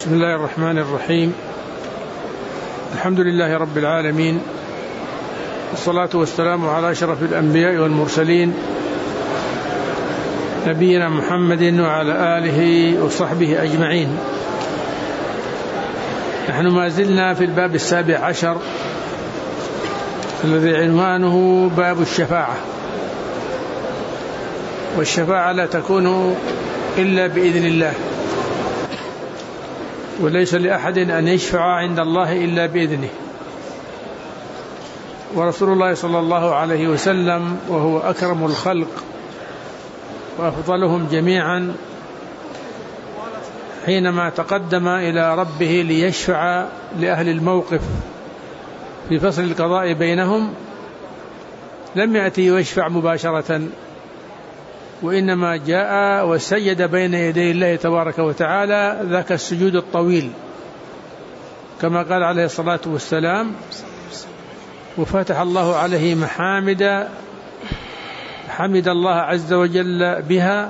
بسم الله الرحمن الرحيم. الحمد لله رب العالمين، والصلاة والسلام على أشرف الأنبياء والمرسلين نبينا محمد وعلى آله وصحبه أجمعين. نحن ما زلنا في الباب 17 الذي عنوانه باب الشفاعة. والشفاعة لا تكون إلا بإذن الله، وليس لأحد أن يشفع عند الله إلا بإذنه. ورسول الله صلى الله عليه وسلم وهو أكرم الخلق وأفضلهم جميعا حينما تقدم إلى ربه ليشفع لأهل الموقف في فصل القضاء بينهم لم يأتي ويشفع مباشرة، وإنما جاء وسجد بين يدي الله تبارك وتعالى ذاك السجود الطويل كما قال عليه الصلاة والسلام: وفتح الله عليه محامد حمد الله عز وجل بها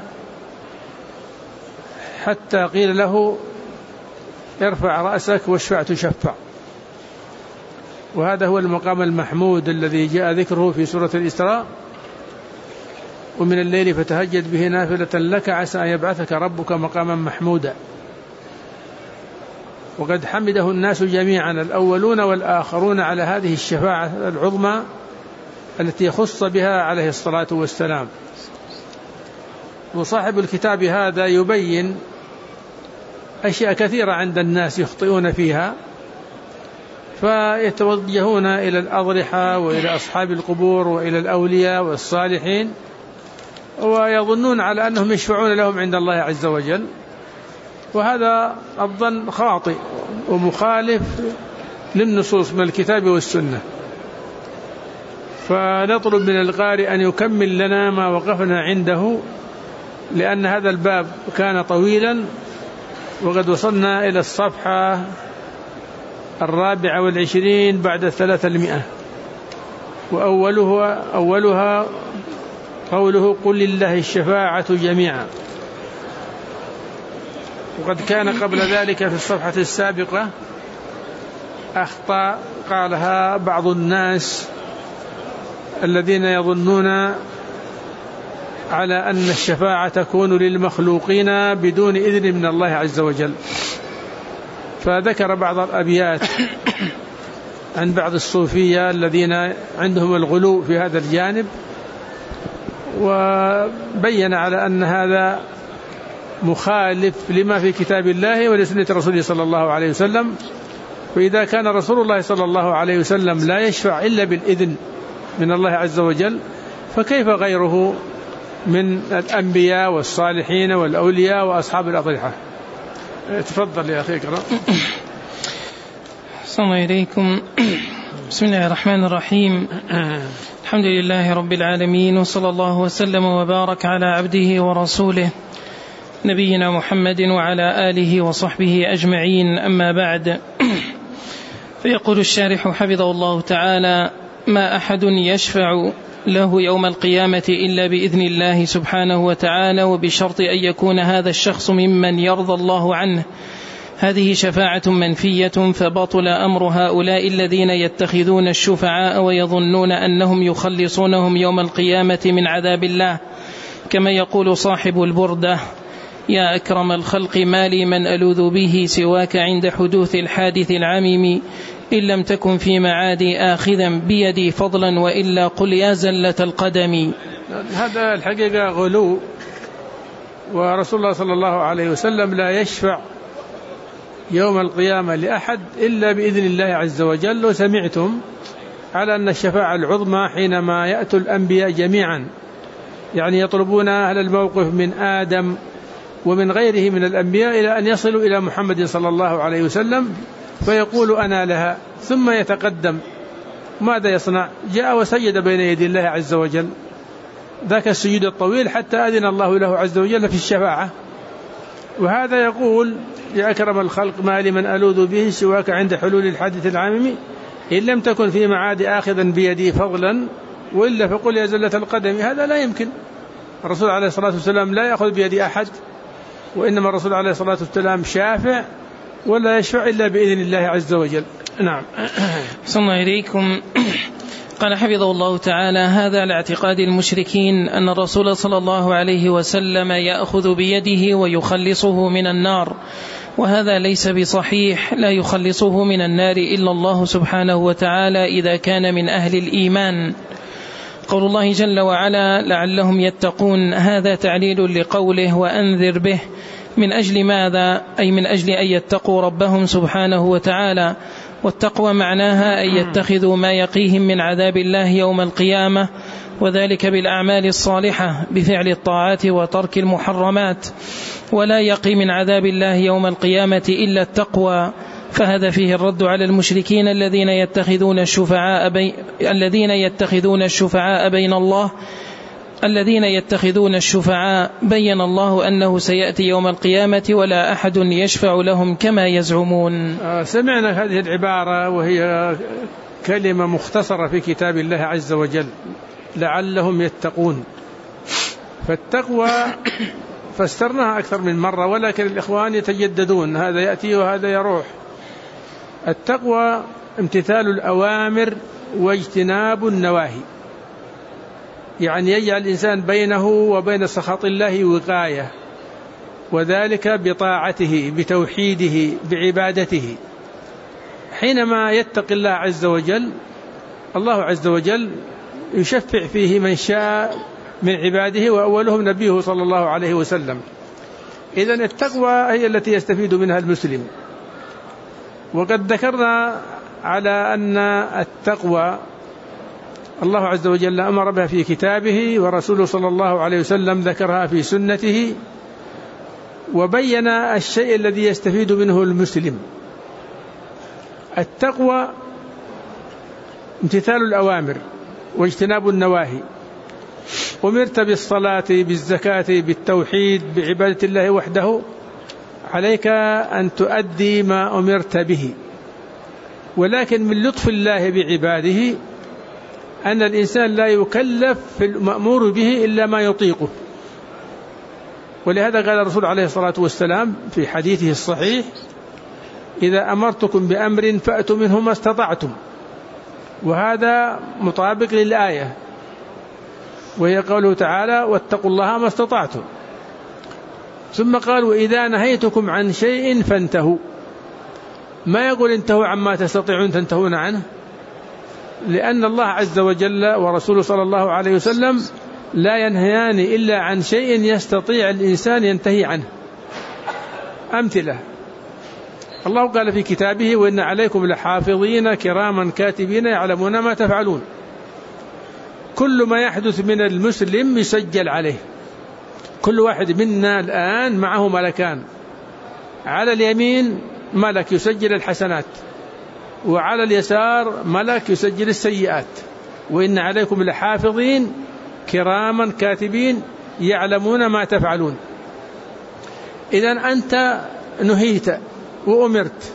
حتى قيل له ارفع رأسك واشفع تشفع. وهذا هو المقام المحمود الذي جاء ذكره في سورة الإسراء: ومن الليل فتهجد به نافلة لك عسى أن يبعثك ربك مقاما محمودا. وقد حمده الناس جميعا الأولون والآخرون على هذه الشفاعة العظمى التي خص بها عليه الصلاة والسلام. وصاحب الكتاب هذا يبين أشياء كثيرة عند الناس يخطئون فيها، فيتوجهون إلى الأضرحة وإلى أصحاب القبور وإلى الأولياء والصالحين، ويظنون على أنهم يشفعون لهم عند الله عز وجل، وهذا الظن خاطئ ومخالف للنصوص من الكتاب والسنة. فنطلب من القارئ أن يكمل لنا ما وقفنا عنده، لأن هذا الباب كان طويلا وقد وصلنا إلى الصفحة 24 بعد 300، وأولها قوله: قل لله الشفاعة جميعا. وقد كان قبل ذلك في الصفحة السابقة أخطاء قالها بعض الناس الذين يظنون على أن الشفاعة تكون للمخلوقين بدون إذن من الله عز وجل. فذكر بعض الأبيات عن بعض الصوفية الذين عندهم الغلو في هذا الجانب، وبين على أن هذا مخالف لما في كتاب الله ولسنة رسوله صلى الله عليه وسلم. وإذا كان رسول الله صلى الله عليه وسلم لا يشفع إلا بالإذن من الله عز وجل، فكيف غيره من الأنبياء والصالحين والأولياء وأصحاب الأضرحة؟ تفضل يا أخي اقرأ. السلام عليكم. بسم الله الرحمن الرحيم. الحمد لله رب العالمين، وصلى الله وسلم وبارك على عبده ورسوله نبينا محمد وعلى آله وصحبه أجمعين. أما بعد، فيقول الشارح حفظه الله تعالى: ما أحد يشفع له يوم القيامة إلا بإذن الله سبحانه وتعالى، وبشرط أن يكون هذا الشخص ممن يرضى الله عنه. هذه شفاعة منفية، فبطل أمر هؤلاء الذين يتخذون الشفعاء ويظنون أنهم يخلصونهم يوم القيامة من عذاب الله، كما يقول صاحب البردة: يا أكرم الخلق ما لي من ألوذ به سواك عند حدوث الحادث العميم، إن لم تكن في معادي آخذا بيدي فضلا وإلا قل يا زلة القدم. هذا الحقيقة غلو، ورسول الله صلى الله عليه وسلم لا يشفع يوم القيامة لأحد إلا بإذن الله عز وجل. وسمعتم على أن الشفاعة العظمى حينما يأتي الأنبياء جميعا، يعني يطلبون أهل الموقف من آدم ومن غيره من الأنبياء إلى أن يصلوا إلى محمد صلى الله عليه وسلم، فيقول أنا لها، ثم يتقدم. ماذا يصنع؟ جاء وسجد بين يدي الله عز وجل ذاك السجود الطويل حتى أذن الله له عز وجل في الشفاعة. وهذا يقول: يا أكرم الخلق ما لي من ألوذ به سواك عند حلول الحادث العامم، إن لم تكن في معاد آخذا بيدي فضلا وإلا فقل يا زلة القدم. هذا لا يمكن. الرسول عليه الصلاة والسلام لا يأخذ بيد أحد، وإنما الرسول عليه الصلاة والسلام شافع ولا يشفع إلا بإذن الله عز وجل. نعم. صلى الله إليكم. قال حفظه الله تعالى: هذا لاعتقاد المشركين أن الرسول صلى الله عليه وسلم يأخذ بيده ويخلصه من النار، وهذا ليس بصحيح، لا يخلصه من النار إلا الله سبحانه وتعالى إذا كان من أهل الإيمان. قول الله جل وعلا: لعلهم يتقون، هذا تعليل لقوله وأنذر به. من أجل ماذا؟ أي من أجل أن يتقوا ربهم سبحانه وتعالى، والتقوى معناها أن يتخذوا ما يقيهم من عذاب الله يوم القيامة، وذلك بالأعمال الصالحة بفعل الطاعات وترك المحرمات، ولا يقي من عذاب الله يوم القيامة إلا التقوى. فهذا فيه الرد على المشركين الذين يتخذون الشفعاء بين الله أنه سيأتي يوم القيامة ولا أحد يشفع لهم كما يزعمون. سمعنا هذه العبارة وهي كلمة مختصرة في كتاب الله عز وجل: لعلهم يتقون. فالتقوى فسرناها أكثر من مرة، ولكن الإخوان يتجددون، هذا يأتي وهذا يروح. التقوى امتثال الأوامر واجتناب النواهي، يعني يجعل الإنسان بينه وبين سخط الله وقاية، وذلك بطاعته بتوحيده بعبادته. حينما يتقي الله عز وجل، الله عز وجل يشفع فيه من شاء من عباده، وأولهم نبيه صلى الله عليه وسلم. إذن التقوى هي التي يستفيد منها المسلم. وقد ذكرنا على أن التقوى الله عز وجل أمر بها في كتابه، ورسوله صلى الله عليه وسلم ذكرها في سنته، وبين الشيء الذي يستفيد منه المسلم. التقوى امتثال الأوامر واجتناب النواهي. أمرت بالصلاة بالزكاة بالتوحيد بعبادة الله وحده، عليك أن تؤدي ما أمرت به. ولكن من لطف الله بعباده أن الإنسان لا يكلف في المأمور به إلا ما يطيقه. ولهذا قال الرسول عليه الصلاة والسلام في حديثه الصحيح: إذا أمرتكم بأمر فأتوا منه ما استطعتم. وهذا مطابق للآية، وهي قوله تعالى: واتقوا الله ما استطعتم. ثم قال: وإذا نهيتكم عن شيء فانتهوا. ما يقول انتهوا عما تستطيعون تنتهون عنه، لأن الله عز وجل ورسوله صلى الله عليه وسلم لا ينهيان إلا عن شيء يستطيع الإنسان ينتهي عنه. أمثلة: الله قال في كتابه: وإن عليكم لحافظين كراما كاتبين يعلمون ما تفعلون. كل ما يحدث من المسلم يسجل عليه. كل واحد منا الآن معه ملكان، على اليمين ملك يسجل الحسنات، وعلى اليسار ملك يسجل السيئات. وإن عليكم لحافظين كراما كاتبين يعلمون ما تفعلون. إذن أنت نهيت وأمرت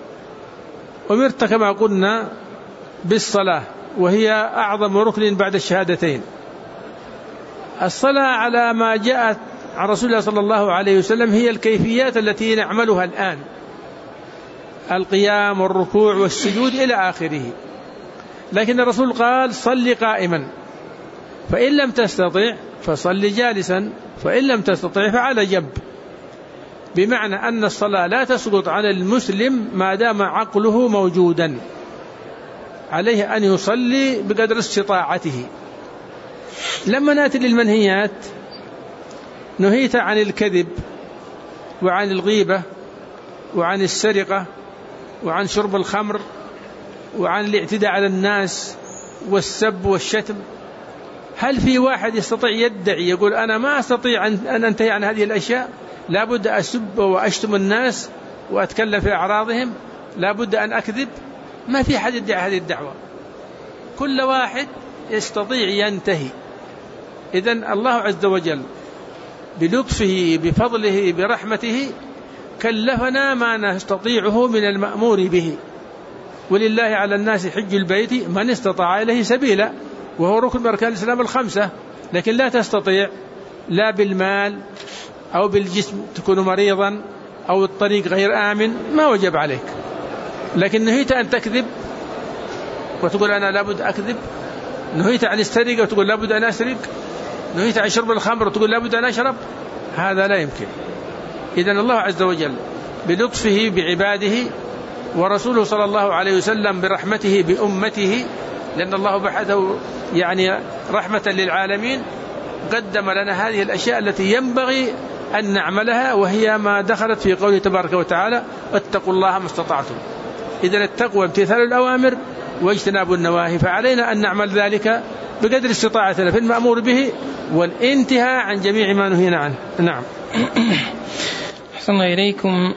كما قلنا بالصلاة، وهي أعظم ركن بعد الشهادتين. الصلاة على ما جاءت عن رسول الله صلى الله عليه وسلم هي الكيفيات التي نعملها الآن: القيام والركوع والسجود إلى آخره. لكن الرسول قال: صل قائما، فإن لم تستطع فصل جالسا، فإن لم تستطع فعلى جنب. بمعنى أن الصلاة لا تسقط على المسلم ما دام عقله موجودا، عليه أن يصلي بقدر استطاعته. لما نأتي للمنهيات: نهيت عن الكذب وعن الغيبة وعن السرقة وعن شرب الخمر وعن الاعتداء على الناس والسب والشتم. هل في واحد يستطيع يدعي يقول أنا ما أستطيع أن أنتهي عن هذه الأشياء؟ لا بد أسب وأشتم الناس وأتكلم في أعراضهم، لا بد أن أكذب. ما في حد يدعي هذه الدعوة، كل واحد يستطيع ينتهي. إذن الله عز وجل بلطفه بفضله برحمته كلفنا ما نستطيعه من المأمور به. ولله على الناس حج البيت من استطاع إليه سبيلا، وهو ركن من أركان الإسلام الخمسة. لكن لا تستطيع لا بالمال أو بالجسم، تكون مريضا أو الطريق غير آمن ما وجب عليك، لكن نهيت أن تكذب وتقول أنا لابد أكذب، نهيت عن السرقة وتقول لابد أن أسرق، نهيت عن شرب الخمر وتقول لابد أن أشرب، هذا لا يمكن. إذن الله عز وجل بلطفه بعباده ورسوله صلى الله عليه وسلم برحمته بأمته، لأن الله بعثه يعني رحمة للعالمين، قدم لنا هذه الأشياء التي ينبغي أن نعملها، وهي ما دخلت في قوله تبارك وتعالى واتقوا الله ما استطعتم. إذن التقوى امتثال الأوامر واجتناب النواهي، فعلينا أن نعمل ذلك بقدر استطاعتنا في المأمور به والانتهاء عن جميع ما نهينا عنه. نعم. أحسن إليكم.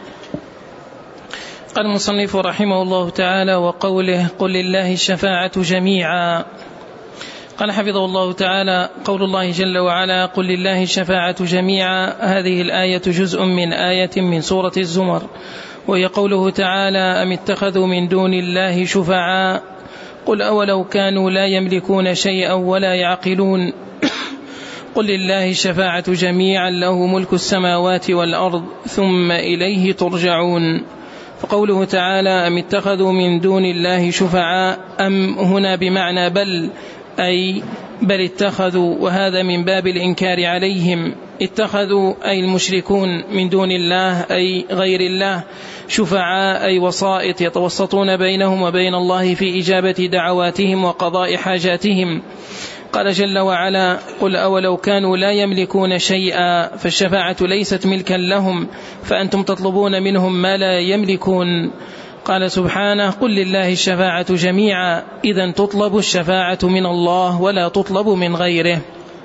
قال المصنف رحمه الله تعالى وقوله قل لله الشفاعة جميعا. قال حفظه الله تعالى قول الله جل وعلا قل لله الشفاعة جميعا، هذه الآية جزء من آية من سورة الزمر، وهي قوله تعالى أم اتخذوا من دون الله شفعاء قل أولو كانوا لا يملكون شيئا ولا يعقلون قل لله الشفاعة جميعا له ملك السماوات والأرض ثم إليه ترجعون. فقوله تعالى أم اتخذوا من دون الله شفعاء، أم هنا بمعنى بل، أي بل اتخذوا، وهذا من باب الإنكار عليهم. اتخذوا أي المشركون من دون الله أي غير الله شفعاء أي وسائط يتوسطون بينهم وبين الله في إجابة دعواتهم وقضاء حاجاتهم. قال جل وعلا قل أولو كانوا لا يملكون شيئا، فالشفاعة ليست ملكا لهم، فأنتم تطلبون منهم ما لا يملكون. قال سبحانه قل لله الشفاعة جميعا، إذن تطلب الشفاعة من الله ولا تطلب من غيره.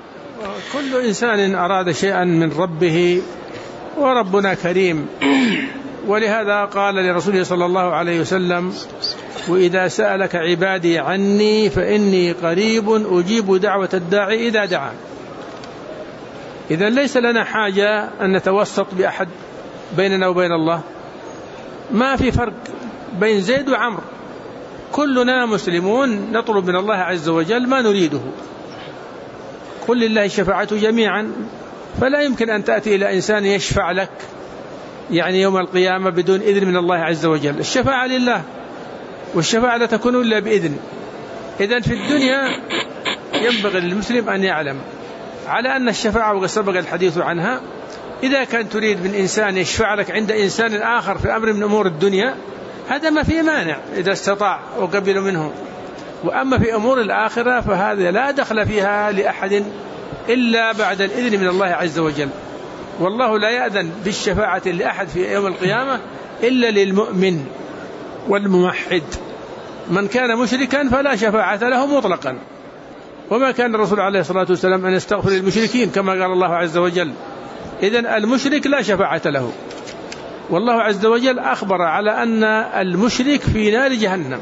كل إنسان أراد شيئا من ربه وربنا كريم، ولهذا قال لرسوله صلى الله عليه وسلم وإذا سألك عبادي عني فإني قريب أجيب دعوة الداعي إذا دعان. إذا ليس لنا حاجة أن نتوسط بأحد بيننا وبين الله، ما في فرق بين زيد وعمر، كلنا مسلمون نطلب من الله عز وجل ما نريده. قل لله الشفاعة جميعا، فلا يمكن أن تأتي إلى إنسان يشفع لك يعني يوم القيامة بدون إذن من الله عز وجل. الشفاعة لله، والشفاعة لا تكون إلا بإذن. إذن في الدنيا ينبغي للمسلم أن يعلم على أن الشفاعة وقد سبق الحديث عنها، إذا كان تريد من إنسان يشفع لك عند إنسان آخر في أمر من أمور الدنيا هذا ما فيه مانع إذا استطاع وقبل منه، وأما في أمور الآخرة فهذا لا دخل فيها لأحد إلا بعد الإذن من الله عز وجل. والله لا يأذن بالشفاعة لأحد في يوم القيامة إلا للمؤمن والموحد. من كان مشركا فلا شفاعة له مطلقا، وما كان الرسول عليه الصلاة والسلام أن يستغفر للمشركين كما قال الله عز وجل. إذن المشرك لا شفاعة له، والله عز وجل أخبر على أن المشرك في نار جهنم.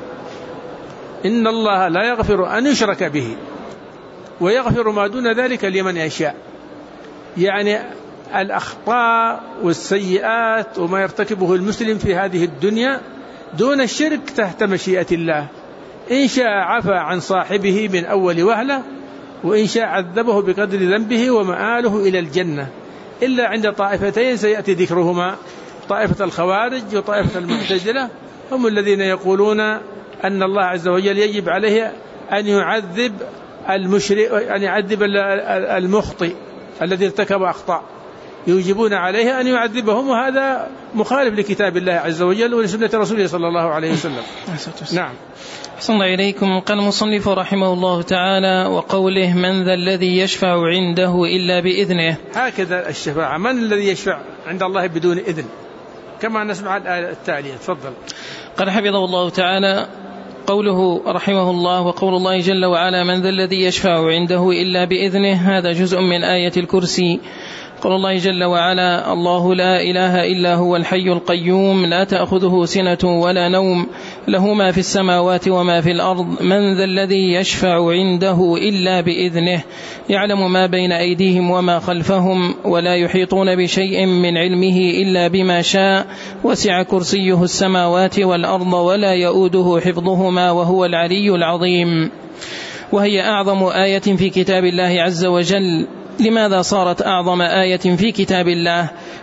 إن الله لا يغفر أن يشرك به ويغفر ما دون ذلك لمن يشاء. يعني الأخطاء والسيئات وما يرتكبه المسلم في هذه الدنيا دون الشرك تحت مشيئة الله، إن شاء عفى عن صاحبه من أول وهلة، وإن شاء عذبه بقدر ذنبه ومآله إلى الجنة، إلا عند طائفتين سيأتي ذكرهما، طائفة الخوارج وطائفة المعتزلة، هم الذين يقولون أن الله عز وجل يجب عليه أن يعذب المشرك، أن يعذب المخطئ الذي ارتكب أخطاء، يوجبون عليه أن يعذبهم، وهذا مخالف لكتاب الله عز وجل ولسنة رسوله صلى الله عليه وسلم. نعم. أحسن الله إليكم. قال المصنف رحمه الله تعالى وقوله من ذا الذي يشفع عنده إلا بإذنه. هكذا الشفاعة، من الذي يشفع عند الله بدون إذن، كما نسمع الآية التالية. تفضل. قال حفظه الله تعالى قوله رحمه الله وقول الله جل وعلا من ذا الذي يشفع عنده إلا بإذنه، هذا جزء من آية الكرسي. قال الله جل وعلا الله لا إله إلا هو الحي القيوم لا تأخذه سنة ولا نوم له ما في السماوات وما في الأرض من ذا الذي يشفع عنده إلا بإذنه يعلم ما بين أيديهم وما خلفهم ولا يحيطون بشيء من علمه إلا بما شاء وسع كرسيه السماوات والأرض ولا يؤوده حفظهما وهو العلي العظيم. وهي أعظم آية في كتاب الله عز وجل. لماذا صارت أعظم آية في كتاب الله؟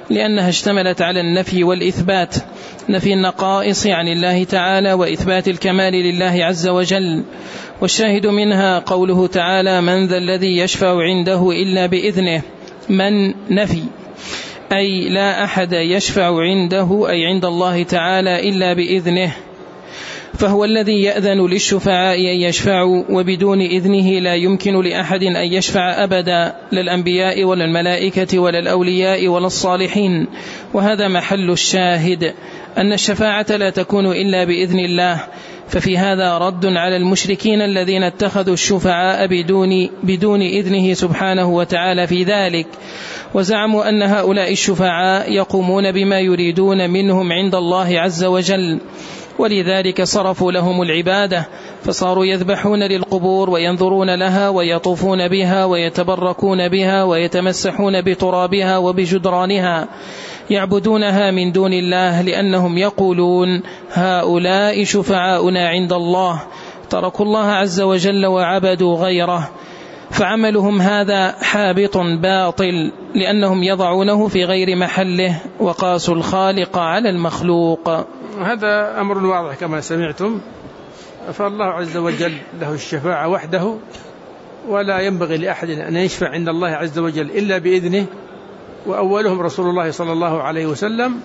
لأنها اشتملت على النفي والإثبات، نفي النقائص عن الله تعالى وإثبات الكمال لله عز وجل. والشاهد منها قوله تعالى: من ذا الذي يشفع عنده إلا بإذنه. من نفي، أي لا أحد يشفع عنده أي عند الله تعالى إلا بإذنه، فهو الذي يأذن للشفعاء أن يشفعوا، وبدون إذنه لا يمكن لأحد أن يشفع أبدا، لا الأنبياء ولا الملائكة ولا الأولياء ولا الصالحين. وهذا محل الشاهد، أن الشفاعة لا تكون إلا بإذن الله. ففي هذا رد على المشركين الذين اتخذوا الشفعاء بدون إذنه سبحانه وتعالى في ذلك، وزعموا أن هؤلاء الشفعاء يقومون بما يريدون منهم عند الله عز وجل، ولذلك صرفوا لهم العبادة، فصاروا يذبحون للقبور وينظرون لها ويطوفون بها ويتبركون بها ويتمسحون بترابها وبجدرانها، يعبدونها من دون الله، لأنهم يقولون: هؤلاء شفعاؤنا عند الله. تركوا الله عز وجل وعبدوا غيره، فعملهم هذا حابط باطل، لأنهم يضعونه في غير محله، وقاسوا الخالق على المخلوق. هذا أمر واضح كما سمعتم، فالله عز وجل له الشفاعة وحده، ولا ينبغي لأحد أن يشفع عند الله عز وجل إلا بإذنه، وأولهم رسول الله صلى الله عليه وسلم.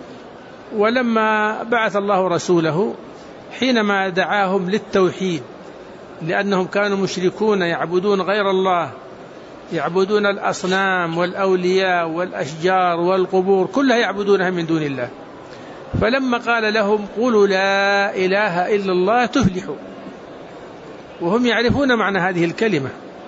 ولما بعث الله رسوله حينما دعاهم للتوحيد، لأنهم كانوا مشركون يعبدون غير الله، يعبدون الأصنام والأولياء والأشجار والقبور، كلها يعبدونها من دون الله. فلما قال لهم: قولوا لا إله إلا الله تفلحوا، وهم يعرفون معنى هذه الكلمة،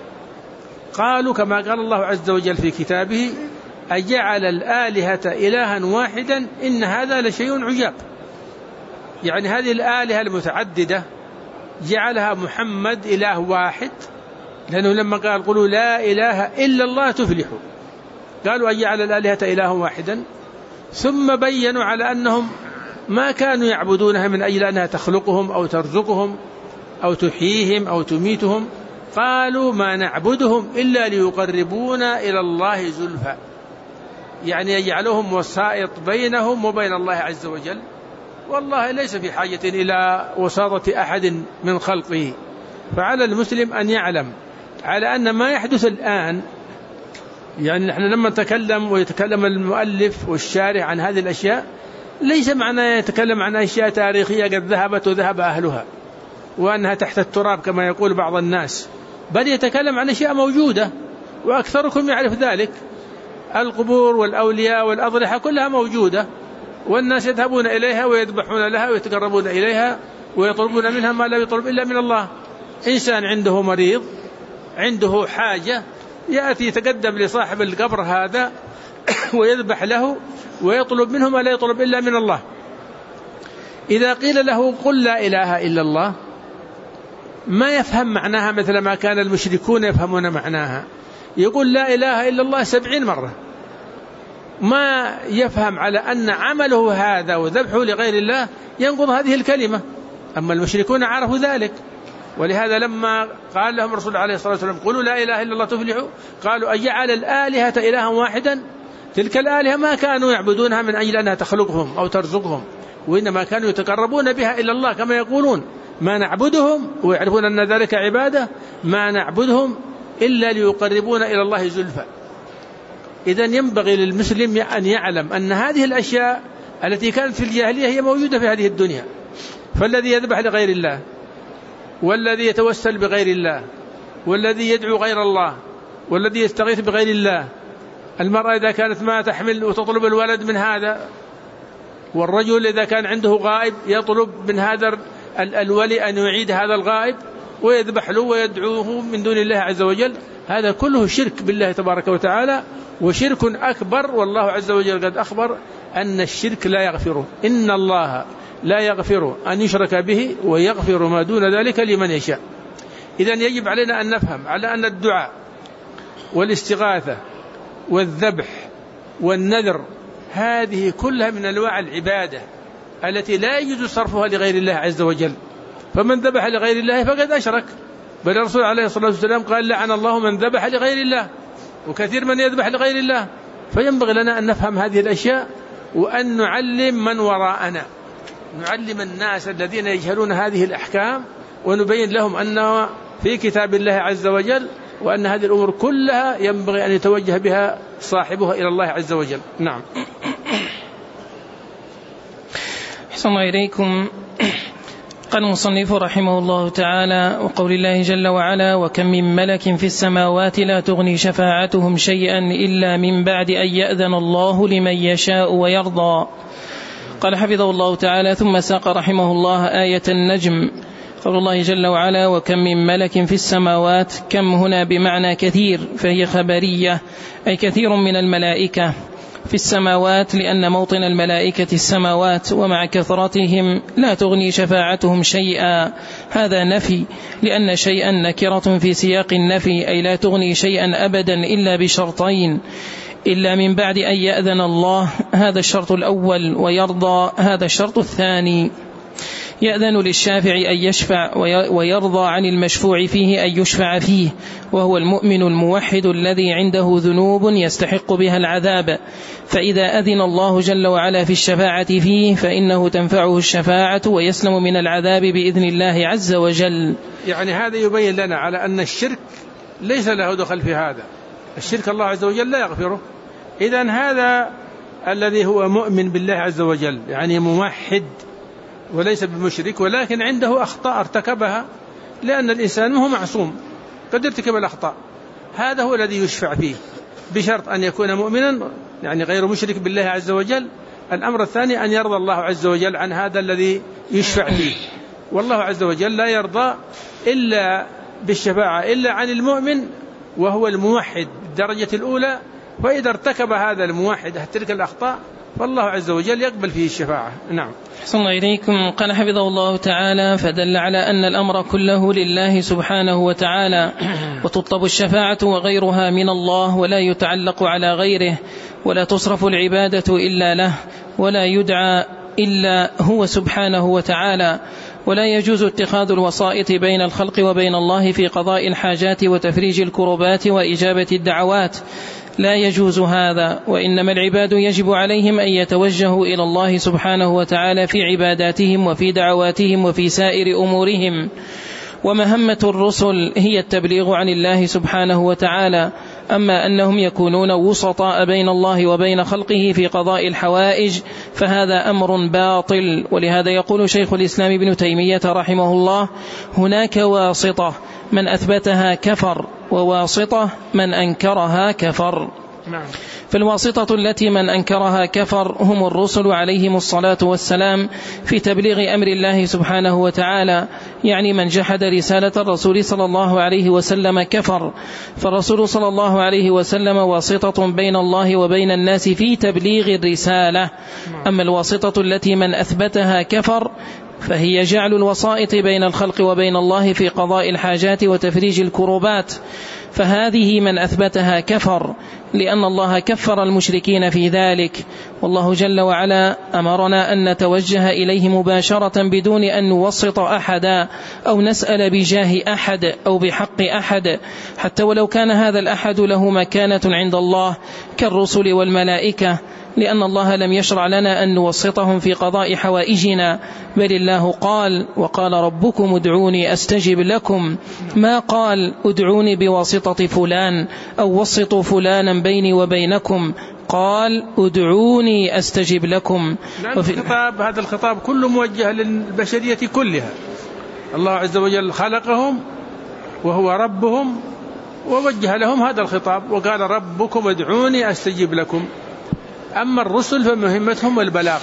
قالوا كما قال الله عز وجل في كتابه: أجعل الآلهة إلها واحدا إن هذا لشيء عجاب. يعني هذه الآلهة المتعددة جعلها محمد إله واحد، لأنه لما قال: قولوا لا إله إلا الله تفلحوا، قالوا: أجعل الآلهة إله واحدا. ثم بيّنوا على أنهم ما كانوا يعبدونها من أجل أنها تخلقهم أو ترزقهم أو تحييهم أو تميتهم، قالوا: ما نعبدهم إلا ليقربونا إلى الله زلفى، يعني يجعلهم وسائط بينهم وبين الله عز وجل، والله ليس في حاجة إلى وساطة أحد من خلقه. فعلى المسلم أن يعلم على أن ما يحدث الآن، يعني نحن لما نتكلم ويتكلم المؤلف والشارح عن هذه الأشياء، ليس معناه يتكلم عن أشياء تاريخية قد ذهبت وذهب أهلها وأنها تحت التراب كما يقول بعض الناس، بل يتكلم عن أشياء موجودة وأكثركم يعرف ذلك. القبور والأولياء والأضرحة كلها موجودة، والناس يذهبون إليها ويذبحون لها ويتقربون إليها ويطلبون منها ما لا يطلب إلا من الله. إنسان عنده مريض، عنده حاجة، يأتي يتقدم لصاحب القبر هذا ويذبح له ويطلب منه ما لا يطلب إلا من الله. إذا قيل له: قل لا إله إلا الله، ما يفهم معناها مثل ما كان المشركون يفهمون معناها. يقول لا إله إلا الله 70 مرة، ما يفهم على أن عمله هذا وذبحه لغير الله ينقض هذه الكلمة. أما المشركون عرفوا ذلك، ولهذا لما قال لهم الرسول عليه الصلاة والسلام: قولوا لا إله إلا الله تفلحوا، قالوا: أجعل الآلهة إلها واحدا. تلك الآلهة ما كانوا يعبدونها من أجل أنها تخلقهم أو ترزقهم، وإنما كانوا يتقربون بها إلى الله، كما يقولون: ما نعبدهم، ويعرفون أن ذلك عبادة، ما نعبدهم إلا ليقربونا إلى الله زلفى. إذن ينبغي للمسلم أن يعلم أن هذه الأشياء التي كانت في الجاهلية هي موجودة في هذه الدنيا. فالذي يذبح لغير الله، والذي يتوسل بغير الله، والذي يدعو غير الله، والذي يستغيث بغير الله، المرأة إذا كانت ما تحمل وتطلب الولد من هذا، والرجل إذا كان عنده غائب يطلب من هذا الولي أن يعيد هذا الغائب ويذبح له ويدعوه من دون الله عز وجل. هذا كله شرك بالله تبارك وتعالى، وشرك أكبر، والله عز وجل قد أخبر أن الشرك لا يغفره، إن الله لا يغفر أن يشرك به ويغفر ما دون ذلك لمن يشاء. إذن يجب علينا أن نفهم على أن الدعاء والاستغاثة والذبح والنذر هذه كلها من أنواع العبادة التي لا يجوز صرفها لغير الله عز وجل. فمن ذبح لغير الله فقد أشرك، بل الرسول عليه الصلاة والسلام قال: لعن الله من ذبح لغير الله. وكثير من يذبح لغير الله، فينبغي لنا أن نفهم هذه الأشياء وأن نعلم من وراءنا، نعلم الناس الذين يجهلون هذه الأحكام ونبين لهم أنه في كتاب الله عز وجل، وأن هذه الأمور كلها ينبغي أن يتوجه بها صاحبها إلى الله عز وجل. نعم. أحسن الله إليكم. قال المصنف رحمه الله تعالى: وقول الله جل وعلا: وكم من ملك في السماوات لا تغني شفاعتهم شيئا إلا من بعد أن يأذن الله لمن يشاء ويرضى. قال حفظه الله تعالى: ثم ساق رحمه الله آية النجم، قول الله جل وعلا: وكم من ملك في السماوات. كم هنا بمعنى كثير، فهي خبرية، أي كثير من الملائكة في السماوات، لأن موطن الملائكة السماوات، ومع كثرتهم لا تغني شفاعتهم شيئا. هذا نفي، لأن شيئا نكرة في سياق النفي، أي لا تغني شيئا أبدا إلا بشرطين: إلا من بعد أن يأذن الله، هذا الشرط الأول، ويرضى، هذا الشرط الثاني. يأذن للشافع أن يشفع، ويرضى عن المشفوع فيه أن يشفع فيه، وهو المؤمن الموحد الذي عنده ذنوب يستحق بها العذاب، فإذا أذن الله جل وعلا في الشفاعة فيه فإنه تنفعه الشفاعة ويسلم من العذاب بإذن الله عز وجل. يعني هذا يبين لنا على أن الشرك ليس له دخل في هذا، الشرك الله عز وجل لا يغفره. إذن هذا الذي هو مؤمن بالله عز وجل، يعني موحد وليس بمشرك، ولكن عنده أخطاء ارتكبها، لأن الإنسان هو معصوم قد ارتكب الأخطاء، هذا هو الذي يشفع فيه، بشرط أن يكون مؤمنا يعني غير مشرك بالله عز وجل. الأمر الثاني أن يرضى الله عز وجل عن هذا الذي يشفع فيه، والله عز وجل لا يرضى إلا بالشفاعة إلا عن المؤمن وهو الموحد الدرجة الأولى، فإذا ارتكب هذا الموحد تلك الأخطاء فالله عز وجل يقبل فيه الشفاعة. نعم. أحسن الله إليكم. قال حفظه الله تعالى: فدل على أن الأمر كله لله سبحانه وتعالى، وتطلب الشفاعة وغيرها من الله، ولا يتعلق على غيره، ولا تصرف العبادة إلا له، ولا يدعى إلا هو سبحانه وتعالى، ولا يجوز اتخاذ الوسائط بين الخلق وبين الله في قضاء الحاجات وتفريج الكربات وإجابة الدعوات، لا يجوز هذا، وإنما العباد يجب عليهم أن يتوجهوا إلى الله سبحانه وتعالى في عباداتهم وفي دعواتهم وفي سائر أمورهم. ومهمة الرسل هي التبليغ عن الله سبحانه وتعالى، أما أنهم يكونون وسطاء بين الله وبين خلقه في قضاء الحوائج فهذا أمر باطل. ولهذا يقول شيخ الإسلام ابن تيمية رحمه الله: هناك واسطة من أثبتها كفر، وواسطة من أنكرها كفر. فالواسطة التي من أنكرها كفر هم الرسل عليهم الصلاة والسلام في تبليغ أمر الله سبحانه وتعالى، يعني من جحد رسالة الرسول صلى الله عليه وسلم كفر، فالرسول صلى الله عليه وسلم واسطة بين الله وبين الناس في تبليغ الرسالة. أما الواسطة التي من أثبتها كفر فهي جعل الوسائط بين الخلق وبين الله في قضاء الحاجات وتفريج الكربات، فهذه من أثبتها كفر، لأن الله كفر المشركين في ذلك. والله جل وعلا أمرنا أن نتوجه إليه مباشرة بدون أن نوسط أحدا أو نسأل بجاه أحد أو بحق أحد، حتى ولو كان هذا الأحد له مكانة عند الله كالرسل والملائكة، لأن الله لم يشرع لنا أن نوسطهم في قضاء حوائجنا، بل الله قال: وقال ربكم ادعوني أستجب لكم، ما قال ادعوني بواسطة فلان أو وسطوا فلانا بيني وبينكم، قال ادعوني أستجب لكم. هذا الخطاب كله موجه للبشرية كلها، الله عز وجل خلقهم وهو ربهم ووجه لهم هذا الخطاب، وقال ربكم ادعوني أستجب لكم. أما الرسل فمهمتهم البلاغ،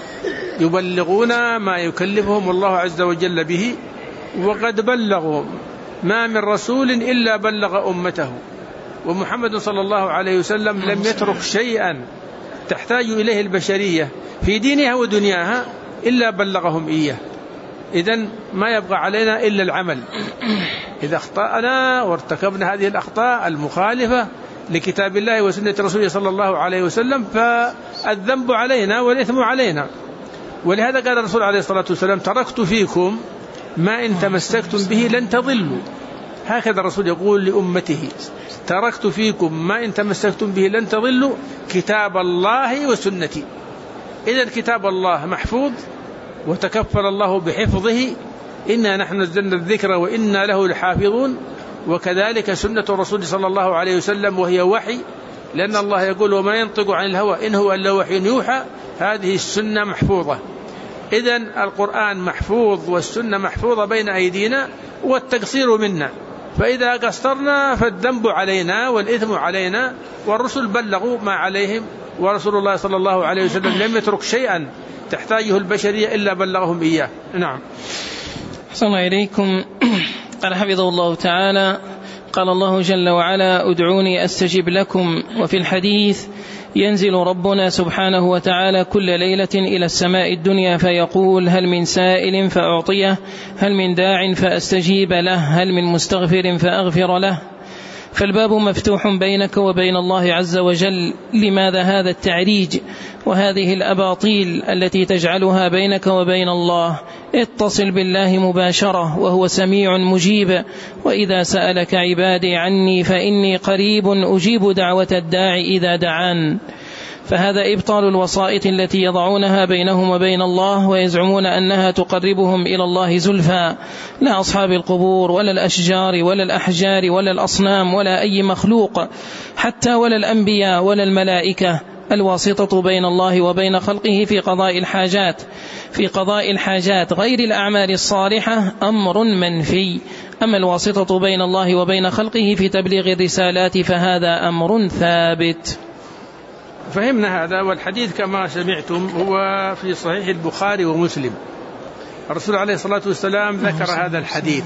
يبلغون ما يكلفهم الله عز وجل به، وقد بلغوا، ما من رسول إلا بلغ أمته، ومحمد صلى الله عليه وسلم لم يترك شيئا تحتاج إليه البشرية في دينها ودنياها إلا بلغهم إياه. إذن ما يبقى علينا إلا العمل. إذا أخطأنا وارتكبنا هذه الأخطاء المخالفة لكتاب الله وسنة رسوله صلى الله عليه وسلم فالذنب علينا والإثم علينا. ولهذا قال الرسول عليه الصلاة والسلام: تركت فيكم ما إن تمسكتم به لن تضلوا. هكذا الرسول يقول لأمته: تركت فيكم ما إن تمسكتم به لن تضلوا كتاب الله وسنتي. إذا كتاب الله محفوظ وتكفل الله بحفظه، إنا نحن نزلنا الذكر وإنا له لحافظون. وكذلك سنة الرسول صلى الله عليه وسلم وهي وحي، لأن الله يقول وما ينطق عن الهوى إن هو إلا وحي يوحى. هذه السنة محفوظة. إذن القرآن محفوظ والسنة محفوظة بين أيدينا، والتقصير منا، فإذا قصرنا فالذنب علينا والإثم علينا، والرسل بلغوا ما عليهم، ورسول الله صلى الله عليه وسلم لم يترك شيئا تحتاجه البشرية إلا بلغهم إياه. نعم. أحسن إليكم. قال حفظه الله تعالى: قال الله جل وعلا: ادعوني أستجب لكم. وفي الحديث: ينزل ربنا سبحانه وتعالى كل ليلة إلى السماء الدنيا فيقول: هل من سائل فأعطيه، هل من داع فأستجيب له، هل من مستغفر فأغفر له. فالباب مفتوح بينك وبين الله عز وجل. لماذا هذا التعريج وهذه الأباطيل التي تجعلها بينك وبين الله؟ اتصل بالله مباشرة وهو سميع مجيب. وإذا سألك عبادي عني فإني قريب أجيب دعوة الداعي إذا دعان. فهذا إبطال الوسائط التي يضعونها بينهم وبين الله ويزعمون أنها تقربهم إلى الله زلفى. لا أصحاب القبور ولا الأشجار ولا الأحجار ولا الأصنام ولا أي مخلوق حتى ولا الأنبياء ولا الملائكة. الواسطة بين الله وبين خلقه في قضاء الحاجات غير الأعمال الصالحة أمر منفي. أما الواسطة بين الله وبين خلقه في تبليغ الرسالات فهذا أمر ثابت. فهمنا هذا. والحديث كما سمعتم هو في صحيح البخاري ومسلم. الرسول عليه الصلاة والسلام ذكر هذا الحديث،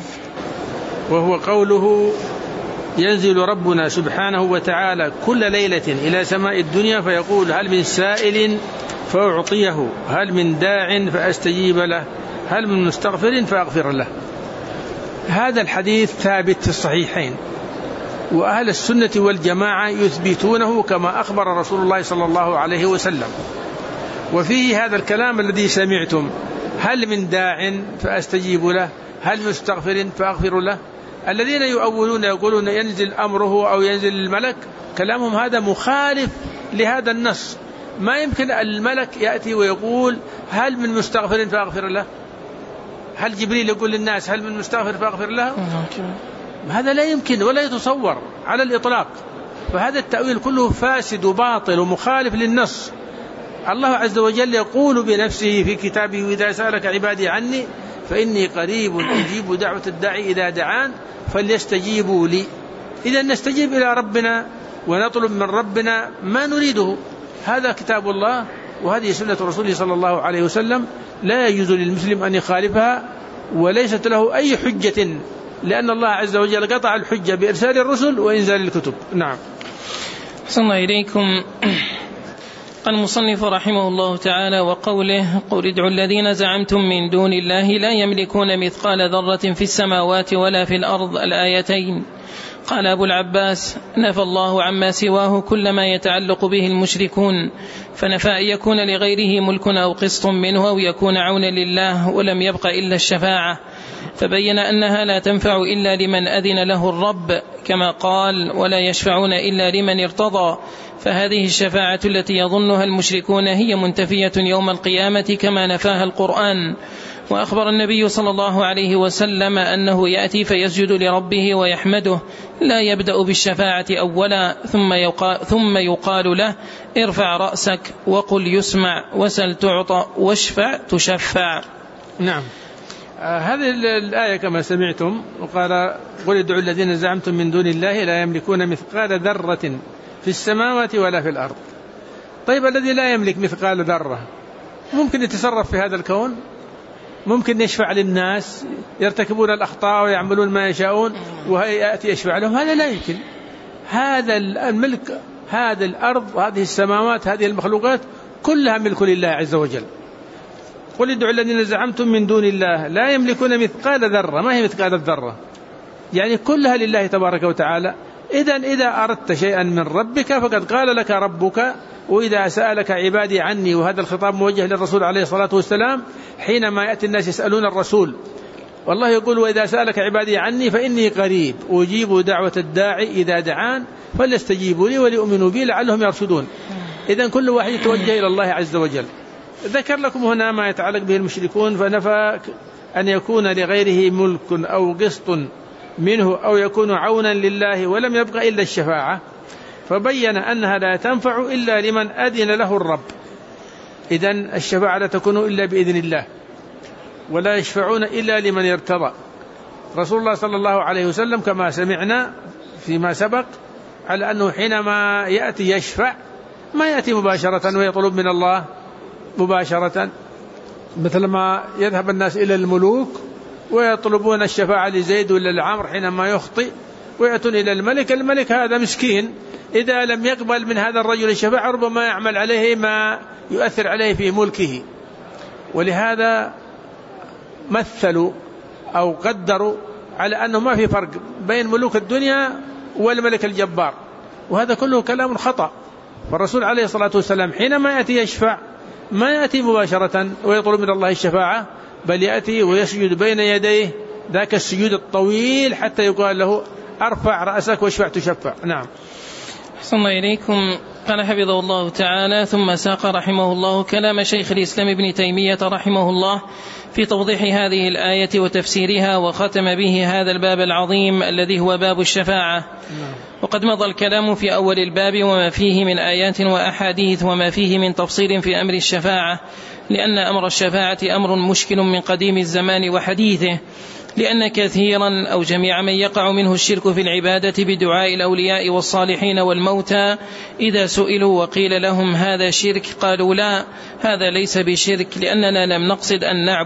وهو قوله: ينزل ربنا سبحانه وتعالى كل ليلة إلى سماء الدنيا فيقول: هل من سائل فأعطيه، هل من داع فأستجيب له، هل من مستغفر فأغفر له. هذا الحديث ثابت في الصحيحين، وأهل السنة والجماعة يثبتونه كما أخبر رسول الله صلى الله عليه وسلم. وفيه هذا الكلام الذي سمعتم: هل من داع فأستجيب له، هل من مستغفر فأغفر له. الذين يؤولون يقولون ينزل أمره أو ينزل الملك، كلامهم هذا مخالف لهذا النص. ما يمكن الملك يأتي ويقول: هل من مستغفر فأغفر له. هل جبريل يقول للناس: هل من مستغفر فأغفر له؟ هذا لا يمكن ولا يتصور على الإطلاق. فهذا التأويل كله فاسد وباطل ومخالف للنص. الله عز وجل يقول بنفسه في كتابه: وإذا سألك عبادي عني فإني قريب أجيب دعوة الداعي إذا دعان فليستجيبوا لي. إذا نستجيب إلى ربنا ونطلب من ربنا ما نريده. هذا كتاب الله وهذه سنة رسوله صلى الله عليه وسلم، لا يجوز للمسلم أن يخالفها، وليست له أي حجة، لأن الله عز وجل قطع الحجة بإرسال الرسل وإنزال الكتب. نعم. صلى الله إليكم. قال المصنف رحمه الله تعالى: وقوله: قل ادعوا الذين زعمتم من دون الله لا يملكون مثقال ذرة في السماوات ولا في الأرض. الآيتين. قال أبو العباس: نفى الله عما سواه كل ما يتعلق به المشركون، فنفى أن يكون لغيره ملك أو قسط منه أو يكون عونا لله، ولم يبق إلا الشفاعة، فبين أنها لا تنفع إلا لمن أذن له الرب، كما قال: ولا يشفعون إلا لمن ارتضى. فهذه الشفاعة التي يظنها المشركون هي منتفية يوم القيامة كما نفاها القرآن. وأخبر النبي صلى الله عليه وسلم أنه يأتي فيسجد لربه ويحمده، لا يبدأ بالشفاعة أولا، ثم يقال له: ارفع رأسك وقل يسمع، وسل تعطى، واشفع تشفع. نعم. هذه الآية كما سمعتم، وقال: قل ادعوا الذين زعمتم من دون الله لا يملكون مثقال ذرة في السماوات ولا في الأرض. طيب الذي لا يملك مثقال ذرة ممكن يتصرف في هذا الكون؟ ممكن يشفع للناس يرتكبون الأخطاء ويعملون ما يشاءون ويأتي يشفع لهم؟ هذا لا يمكن. هذا الملك، هذه الأرض وهذه السماوات، هذه المخلوقات كلها ملك لله عز وجل. قل ادعوا الذين زعمتم من دون الله لا يملكون مثقال ذرة. ما هي مثقال الذرة؟ يعني كلها لله تبارك وتعالى. إذا أردت شيئا من ربك فقد قال لك ربك: وإذا سألك عبادي عني. وهذا الخطاب موجه للرسول عليه الصلاة والسلام حينما يأتي الناس يسألون الرسول: والله يقول وإذا سألك عبادي عني فإني قريب أجيب دعوة الداعي إذا دعان فليستجيبوا لي وليؤمنوا بي لعلهم يرشدون. إذن كل واحد يتوجه إلى الله عز وجل. ذكر لكم هنا ما يتعلق به المشركون، فنفى أن يكون لغيره ملك أو قسط منه أو يكون عونا لله، ولم يبقى إلا الشفاعة، فبين أنها لا تنفع إلا لمن أذن له الرب. إذن الشفاعة لا تكون إلا بإذن الله، ولا يشفعون إلا لمن يرتضى. رسول الله صلى الله عليه وسلم كما سمعنا فيما سبق على أنه حينما يأتي يشفع ما يأتي مباشرة ويطلب من الله مباشرة، مثل ما يذهب الناس إلى الملوك ويطلبون الشفاعة لزيد ولا لعمر حينما يخطئ، ويأتون إلى الملك. الملك هذا مسكين إذا لم يقبل من هذا الرجل الشفاعة ربما يعمل عليه ما يؤثر عليه في ملكه. ولهذا مثلوا أو قدروا على أنه ما في فرق بين ملوك الدنيا والملك الجبار، وهذا كله كلام خطأ. فالرسول عليه الصلاة والسلام حينما يأتي يشفع ما يأتي مباشرة ويطلب من الله الشفاعة، بل يأتي ويسجد بين يديه ذاك السجود الطويل حتى يقال له أرفع رأسك واشفع تشفع. نعم. أحسن الله إليكم. قال حفظه الله تعالى: ثم ساق رحمه الله كلام شيخ الإسلام ابن تيمية رحمه الله في توضيح هذه الآية وتفسيرها، وختم به هذا الباب العظيم الذي هو باب الشفاعة. وقد مضى الكلام في أول الباب وما فيه من آيات وأحاديث وما فيه من تفصيل في أمر الشفاعة، لأن أمر الشفاعة أمر مشكل من قديم الزمان وحديثه، لأن كثيرا أو جميع من يقع منه الشرك في العبادة بدعاء الأولياء والصالحين والموتى إذا سئلوا وقيل لهم هذا شرك قالوا لا، هذا ليس بشرك، لأننا لم نقصد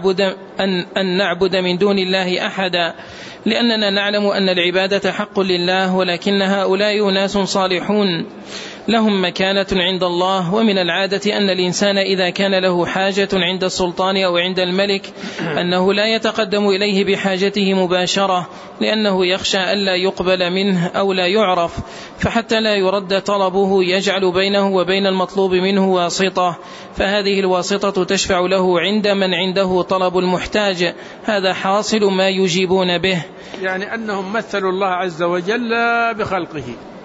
أن نعبد من دون الله أحدا، لأننا نعلم أن العبادة حق لله، ولكن هؤلاء ناس صالحون لهم مكانة عند الله. ومن العادة أن الإنسان إذا كان له حاجة عند السلطان أو عند الملك أنه لا يتقدم إليه بحاجته مباشرة، لأنه يخشى ألا يقبل منه أو لا يعرف، فحتى لا يرد طلبه يجعل بينه وبين المطلوب منه واسطة، فهذه الواسطة تشفع له عند من عنده طلب المحتاج. هذا حاصل ما يجيبون به، يعني أنهم مثلوا الله عز وجل بخلقه.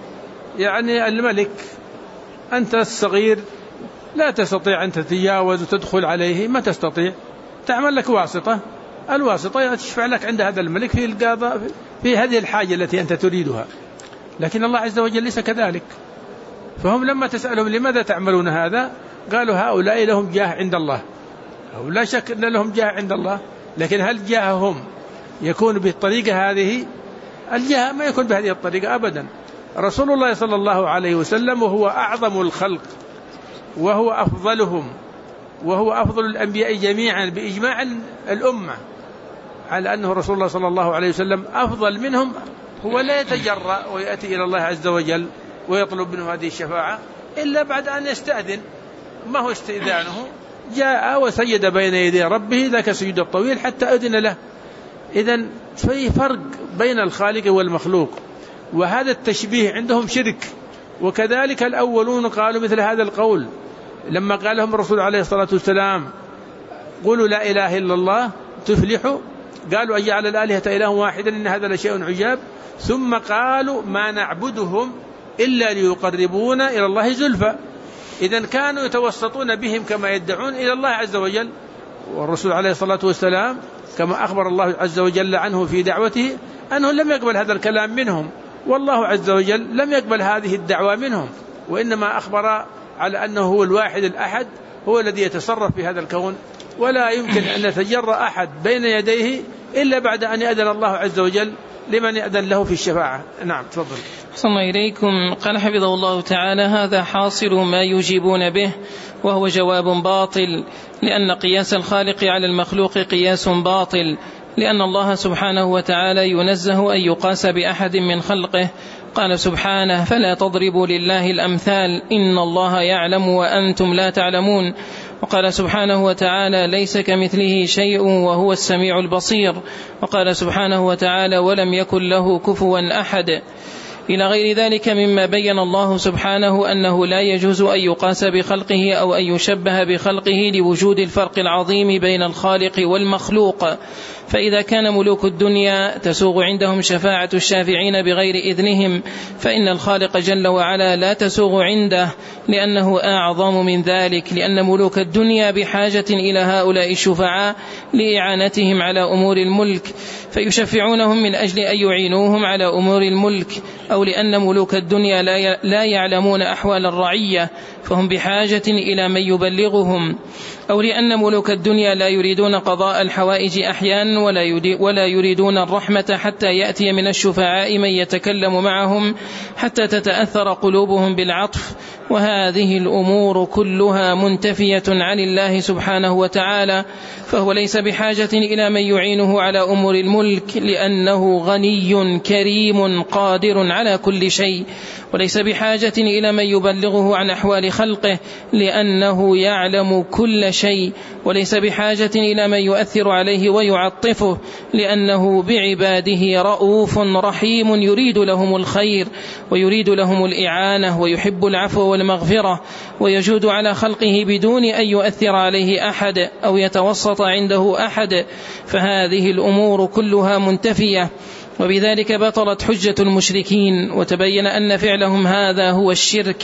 يعني الملك أنت الصغير لا تستطيع أن تتجاوز وتدخل عليه، ما تستطيع، تعمل لك واسطة، الواسطة تشفع لك عند هذا الملك في القضاء في هذه الحاجة التي أنت تريدها. لكن الله عز وجل ليس كذلك. فهم لما تسألهم لماذا تعملون هذا قالوا هؤلاء لهم جاه عند الله، أو لا شك أن لهم جاه عند الله، لكن هل جاههم يكون بالطريقة هذه؟ الجاه ما يكون بهذه الطريقة أبدا. رسول الله صلى الله عليه وسلم وهو أعظم الخلق وهو أفضلهم وهو أفضل الأنبياء جميعا بإجماع الأمة على أنه رسول الله صلى الله عليه وسلم أفضل منهم، هو لا يتجرأ ويأتي إلى الله عز وجل ويطلب منه هذه الشفاعة إلا بعد أن يستأذن، ما هو استئذانه، جاء وسجد بين يدي ربه ذاك السجود الطويل حتى أذن له. إذن في فرق بين الخالق والمخلوق، وهذا التشبيه عندهم شرك. وكذلك الأولون قالوا مثل هذا القول لما قال لهم الرسول عليه الصلاة والسلام قولوا لا إله إلا الله تفلحوا، قالوا أجعل الآلهة إله واحدا إن هذا لشيء عجاب، ثم قالوا ما نعبدهم إلا ليقربونا إلى الله زلفى. إذن كانوا يتوسطون بهم كما يدعون إلى الله عز وجل، والرسول عليه الصلاة والسلام كما أخبر الله عز وجل عنه في دعوته أنه لم يقبل هذا الكلام منهم، والله عز وجل لم يقبل هذه الدعوة منهم، وإنما أخبر على أنه هو الواحد الأحد، هو الذي يتصرف في هذا الكون، ولا يمكن أن يتجرأ أحد بين يديه إلا بعد أن يأذن الله عز وجل لمن يأذن له في الشفاعة. نعم تفضل. أحسن الله إليكم. قال حفظه الله تعالى: هذا حاصل ما يجيبون به، وهو جواب باطل، لأن قياس الخالق على المخلوق قياس باطل، لأن الله سبحانه وتعالى ينزه أن يقاس بأحد من خلقه. قال سبحانه: فلا تضربوا لله الأمثال إن الله يعلم وأنتم لا تعلمون. وقال سبحانه وتعالى: ليس كمثله شيء وهو السميع البصير. وقال سبحانه وتعالى: ولم يكن له كفوا أحد. إلى غير ذلك مما بين الله سبحانه أنه لا يجوز أن يقاس بخلقه أو أن يشبه بخلقه لوجود الفرق العظيم بين الخالق والمخلوق، فإذا كان ملوك الدنيا تسوغ عندهم شفاعة الشافعين بغير إذنهم، فإن الخالق جل وعلا لا تسوغ عنده، لأنه أعظم من ذلك، لأن ملوك الدنيا بحاجة إلى هؤلاء الشفعاء لإعانتهم على أمور الملك، فيشفعونهم من أجل أن يعينوهم على أمور الملك، أو لأن ملوك الدنيا لا يعلمون أحوال الرعية فهم بحاجة إلى من يبلغهم، أو لأن ملوك الدنيا لا يريدون قضاء الحوائج أحيانا ولا يريدون الرحمة حتى يأتي من الشفعاء من يتكلم معهم حتى تتأثر قلوبهم بالعطف. وهذه الأمور كلها منتفية عن الله سبحانه وتعالى، فهو ليس بحاجة إلى من يعينه على أمور الملك، لأنه غني كريم قادر على كل شيء، وليس بحاجة إلى من يبلغه عن أحوال خلقه، لأنه يعلم كل شيء، وليس بحاجة إلى من يؤثر عليه ويعطفه، لأنه بعباده رؤوف رحيم يريد لهم الخير ويريد لهم الإعانة ويحب العفو والمغفرة، ويجود على خلقه بدون أن يؤثر عليه أحد أو يتوسط عنده أحد. فهذه الأمور كلها منتفية، وبذلك بطلت حجة المشركين، وتبين أن فعلهم هذا هو الشرك،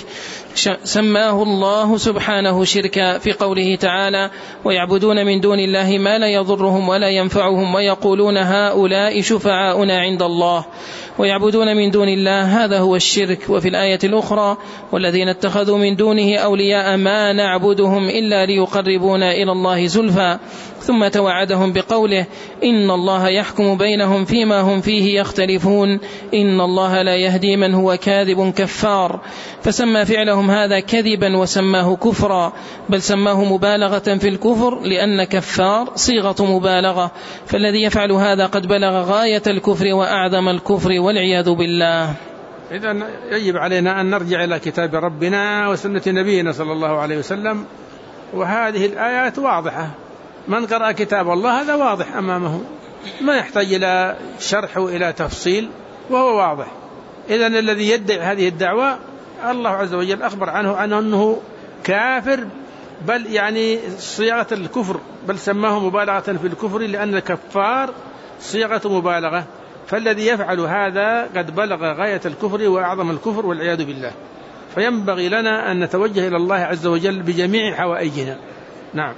سماه الله سبحانه شركا في قوله تعالى: ويعبدون من دون الله ما لا يضرهم ولا ينفعهم ويقولون هؤلاء شفعاؤنا عند الله. ويعبدون من دون الله هذا هو الشرك. وفي الآية الأخرى: والذين اتخذوا من دونه أولياء ما نعبدهم إلا ليقربونا إلى الله زلفى، ثم توعدهم بقوله: إن الله يحكم بينهم فيما هم فيه يختلفون إن الله لا يهدي من هو كاذب كفار. فسمى فعلهم هذا كذبا وسماه كفرا، بل سماه مبالغة في الكفر، لأن كفار صيغة مبالغة، فالذي يفعل هذا قد بلغ غاية الكفر وأعظم الكفر والعياذ بالله. إذن يجب علينا أن نرجع إلى كتاب ربنا وسنة نبينا صلى الله عليه وسلم، وهذه الآيات واضحة، من قرأ كتاب الله هذا واضح أمامه، ما يحتاج إلى شرح وإلى تفصيل، وهو واضح. إذن الذي يدعي هذه الدعوة الله عز وجل أخبر عنه أنه كافر، بل يعني صيغة الكفر، بل سماه مبالغة في الكفر، لأن الكفار صيغة مبالغة، فالذي يفعل هذا قد بلغ غاية الكفر وأعظم الكفر والعياذ بالله. فينبغي لنا أن نتوجه إلى الله عز وجل بجميع حوائجنا. نعم.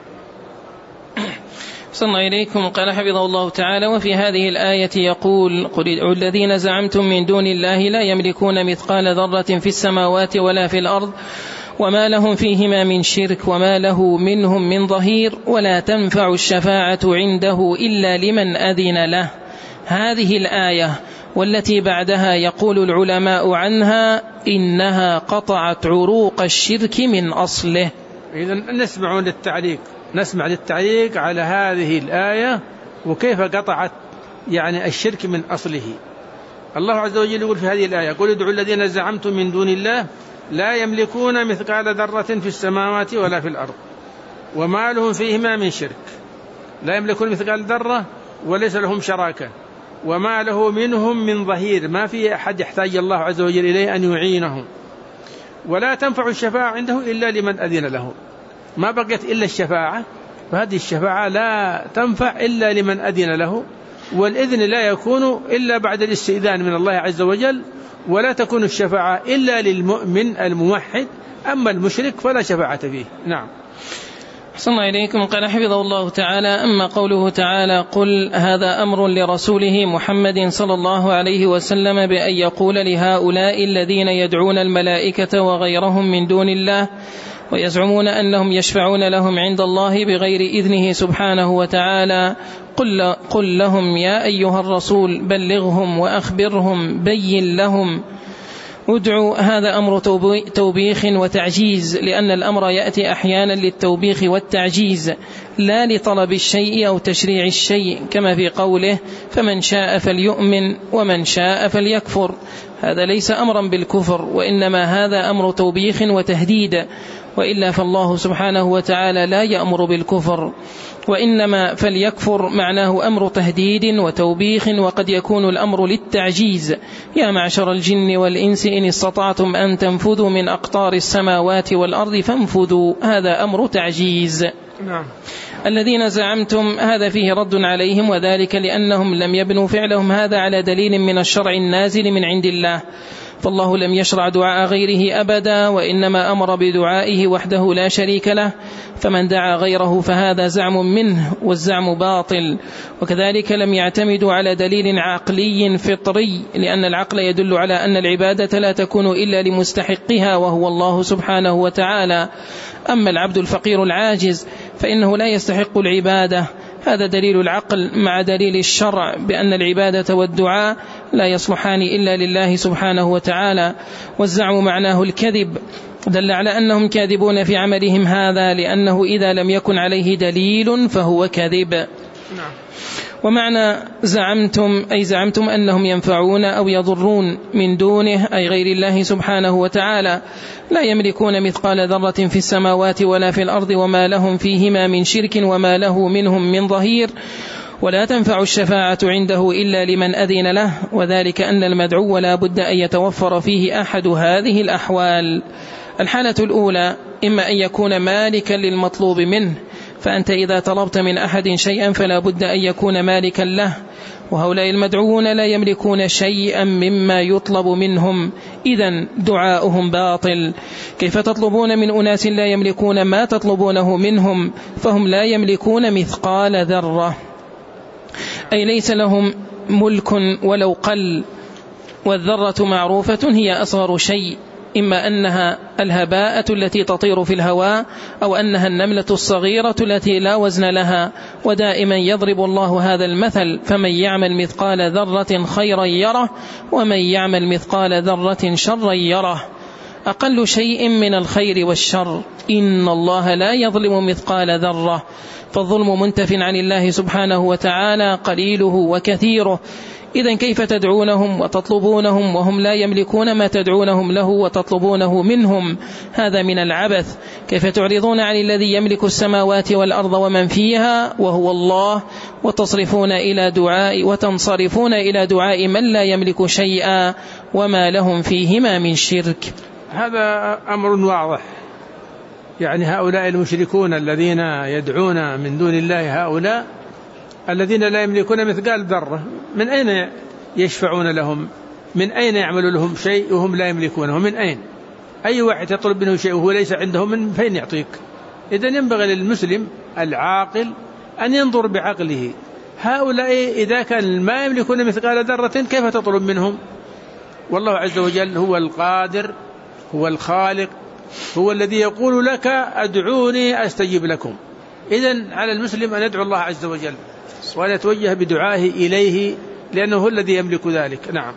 صلى إليكم. قال حفظه الله تعالى: وفي هذه الآية يقول: قل ادعوا الذين زعمتم من دون الله لا يملكون مثقال ذرة في السماوات ولا في الأرض وما لهم فيهما من شرك وما له منهم من ظهير ولا تنفع الشفاعة عنده إلا لمن أذن له. هذه الآية والتي بعدها يقول العلماء عنها إنها قطعت عروق الشرك من أصله. إذن نسمع للتعليق على هذه الآية وكيف قطعت يعني الشرك من أصله. الله عز وجل يقول في هذه الآية: قل ادعوا الذين زعمتم من دون الله لا يملكون مثقال ذرة في السماوات ولا في الأرض وما لهم فيهما من شرك. لا يملكون مثقال ذرة وليس لهم شراكة، وما له منهم من ظهير، ما في أحد يحتاج الله عز وجل إليه أن يعينهم. ولا تنفع الشفاعة عنده إلا لمن أذن له، ما بقيت إلا الشفاعة، فهذه الشفاعة لا تنفع إلا لمن أذن له، والإذن لا يكون إلا بعد الاستئذان من الله عز وجل، ولا تكون الشفاعة إلا للمؤمن الموحد، أما المشرك فلا شفاعة فيه. نعم. صلى الله إليكم. قال حفظه الله تعالى: أما قوله تعالى: قل هذا أمر لرسوله محمد صلى الله عليه وسلم بأن يقول لهؤلاء الذين يدعون الملائكة وغيرهم من دون الله ويزعمون أنهم يشفعون لهم عند الله بغير إذنه سبحانه وتعالى: قل لهم يا أيها الرسول بلغهم وأخبرهم بين لهم. ادعوا هذا أمر توبيخ وتعجيز، لأن الأمر يأتي أحيانا للتوبيخ والتعجيز لا لطلب الشيء أو تشريع الشيء، كما في قوله: فمن شاء فليؤمن ومن شاء فليكفر. هذا ليس أمرا بالكفر، وإنما هذا أمر توبيخ وتهديد، وإلا فالله سبحانه وتعالى لا يأمر بالكفر، وإنما فليكفر معناه أمر تهديد وتوبيخ، وقد يكون الأمر للتعجيز: يا معشر الجن والإنس إن استطعتم أن تنفذوا من أقطار السماوات والأرض فانفذوا. هذا أمر تعجيز. نعم. الذين زعمتم هذا فيه رد عليهم، وذلك لأنهم لم يبنوا فعلهم هذا على دليل من الشرع النازل من عند الله، فالله لم يشرع دعاء غيره أبدا، وإنما أمر بدعائه وحده لا شريك له، فمن دعا غيره فهذا زعم منه، والزعم باطل. وكذلك لم يعتمدوا على دليل عقلي فطري، لأن العقل يدل على أن العبادة لا تكون إلا لمستحقها وهو الله سبحانه وتعالى. أما العبد الفقير العاجز فإنه لا يستحق العبادة، هذا دليل العقل مع دليل الشرع بأن العبادة والدعاء لا يصلحان إلا لله سبحانه وتعالى. والزعم معناه الكذب، دل على أنهم كاذبون في عملهم هذا، لأنه إذا لم يكن عليه دليل فهو كذب. ومعنى زعمتم أي زعمتم أنهم ينفعون أو يضرون من دونه أي غير الله سبحانه وتعالى، لا يملكون مثقال ذرة في السماوات ولا في الأرض وما لهم فيهما من شرك وما له منهم من ظهير، ولا تنفع الشفاعة عنده إلا لمن أذن له، وذلك أن المدعو لا بد أن يتوفر فيه أحد هذه الأحوال. الحالة الأولى إما أن يكون مالكا للمطلوب منه، فأنت إذا طلبت من أحد شيئا فلا بد أن يكون مالكا له، وهؤلاء المدعوون لا يملكون شيئا مما يطلب منهم، إذن دعاؤهم باطل. كيف تطلبون من أناس لا يملكون ما تطلبونه منهم؟ فهم لا يملكون مثقال ذرة، أي ليس لهم ملك ولو قل. والذرة معروفة هي أصغر شيء، إما أنها الهباءة التي تطير في الهواء، أو أنها النملة الصغيرة التي لا وزن لها. ودائما يضرب الله هذا المثل: فمن يعمل مثقال ذرة خيرا يره، ومن يعمل مثقال ذرة شرا يره. أقل شيء من الخير والشر، إن الله لا يظلم مثقال ذرة، فالظلم منتف عن الله سبحانه وتعالى قليله وكثيره. إذن كيف تدعونهم وتطلبونهم وهم لا يملكون ما تدعونهم له وتطلبونه منهم؟ هذا من العبث. كيف تعرضون عن الذي يملك السماوات والأرض ومن فيها وهو الله، وتصنصرفون إلى دعاء من لا يملك شيئا وما لهم فيهما من شرك؟ هذا أمر واضح، يعني هؤلاء المشركون الذين يدعون من دون الله، هؤلاء الذين لا يملكون مثقال ذرة، من أين يشفعون لهم؟ من أين يعمل لهم شيء وهم لا يملكونه؟ من أين؟ أي واحد يطلب منه شيء وهو ليس عنده، من فين يعطيك؟ إذن ينبغي للمسلم العاقل أن ينظر بعقله. هؤلاء إذا كان ما يملكون مثقال ذرة كيف تطلب منهم؟ والله عز وجل هو القادر، هو الخالق، هو الذي يقول لك أدعوني أستجيب لكم. إذن على المسلم أن يدعو الله عز وجل وأن يتوجه بدعائه إليه، لأنه هو الذي يملك ذلك. نعم.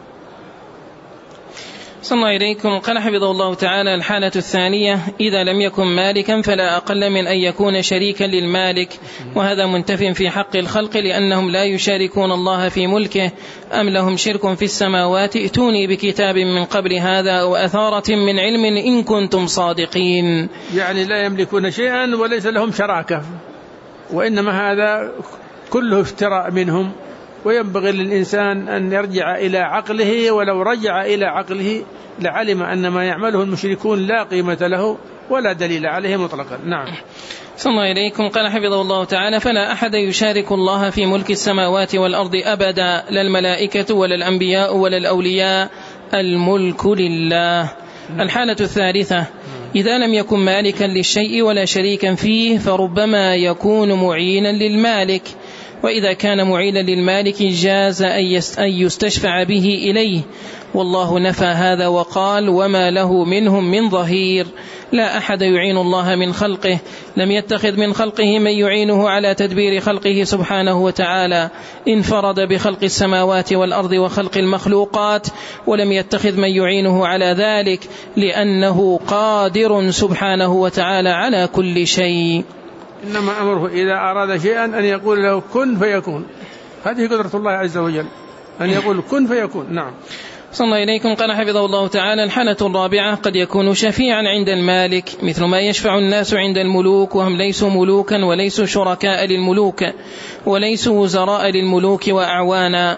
صلى الله إليكم. قال حفظه الله تعالى: الحالة الثانية: إذا لم يكن مالكا فلا أقل من أن يكون شريكا للمالك، وهذا منتف في حق الخلق، لأنهم لا يشاركون الله في ملكه. أم لهم شرك في السماوات؟ ائتوني بكتاب من قبل هذا أو أثارة من علم إن كنتم صادقين. يعني لا يملكون شيئا وليس لهم شراكة، وإنما هذا كله افتراء منهم. وينبغي للإنسان أن يرجع إلى عقله، ولو رجع إلى عقله لعلم أن ما يعمله المشركون لا قيمة له ولا دليل عليه مطلقا. نعم. صلى الله إليكم. قال حفظه الله تعالى: فلا أحد يشارك الله في ملك السماوات والأرض أبدا، لا الملائكة ولا الأنبياء ولا الأولياء، الملك لله. الحالة الثالثة: إذا لم يكن مالكا للشيء ولا شريكا فيه فربما يكون معينا للمالك، وإذا كان معينا للمالك جاز أن يستشفع به إليه، والله نفى هذا وقال: وما له منهم من ظهير. لا أحد يعين الله من خلقه، لم يتخذ من خلقه من يعينه على تدبير خلقه سبحانه وتعالى، انفرد بخلق السماوات والأرض وخلق المخلوقات، ولم يتخذ من يعينه على ذلك، لأنه قادر سبحانه وتعالى على كل شيء. إنما أمره إذا أراد شيئا أن يقول له كن فيكون، هذه قدرة الله عز وجل، أن يقول كن فيكون. نعم. صلى الله إليكم. قال حفظه الله تعالى: الحالة الرابعة: قد يكون شفيعا عند المالك، مثل ما يشفع الناس عند الملوك، وهم ليسوا ملوكا وليسوا شركاء للملوك وليسوا وزراء للملوك وأعوانا.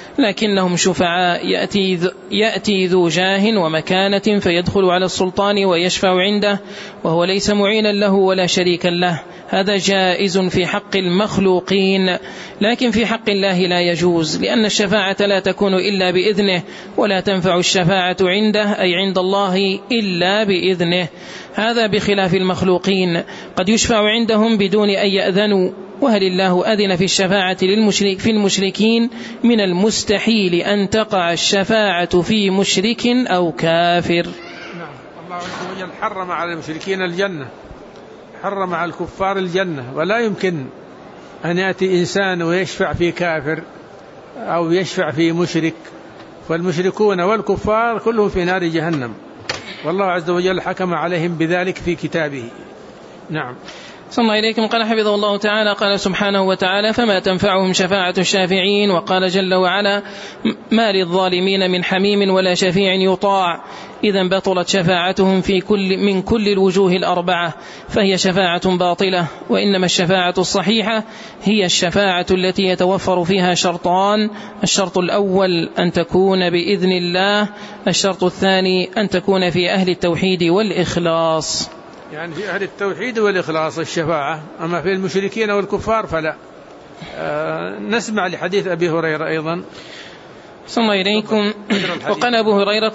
لكنهم شفعاء، يأتي ذو جاه ومكانة فيدخل على السلطان ويشفع عنده وهو ليس معينا له ولا شريكا له. هذا جائز في حق المخلوقين، لكن في حق الله لا يجوز، لأن الشفاعة لا تكون إلا بإذنه، ولا تنفع الشفاعة عنده أي عند الله إلا بإذنه. هذا بخلاف المخلوقين، قد يشفع عندهم بدون أن يأذنوا. وهل الله أذن في الشفاعة في المشركين؟ من المستحيل أن تقع الشفاعة في مشرك أو كافر. نعم. الله عز وجل حرم على المشركين الجنة، حرم على الكفار الجنة، ولا يمكن أن يأتي إنسان ويشفع في كافر أو يشفع في مشرك، فالمشركون والكفار كلهم في نار جهنم، والله عز وجل حكم عليهم بذلك في كتابه. نعم. صلى الله إليكم. قال حفظه الله تعالى: قال سبحانه وتعالى: فما تنفعهم شفاعة الشافعين. وقال جل وعلا: ما للظالمين من حميم ولا شفيع يطاع. إذن بطلت شفاعتهم من كل الوجوه الأربعة، فهي شفاعة باطلة. وإنما الشفاعة الصحيحة هي الشفاعة التي يتوفر فيها شرطان: الشرط الأول أن تكون بإذن الله، الشرط الثاني أن تكون في أهل التوحيد والإخلاص. يعني في أهل التوحيد والإخلاص الشفاعة، أما في المشركين والكفار فلا. نسمع لحديث أبي هريرة أيضا. صلى الله إليكم. وقال أبو هريرة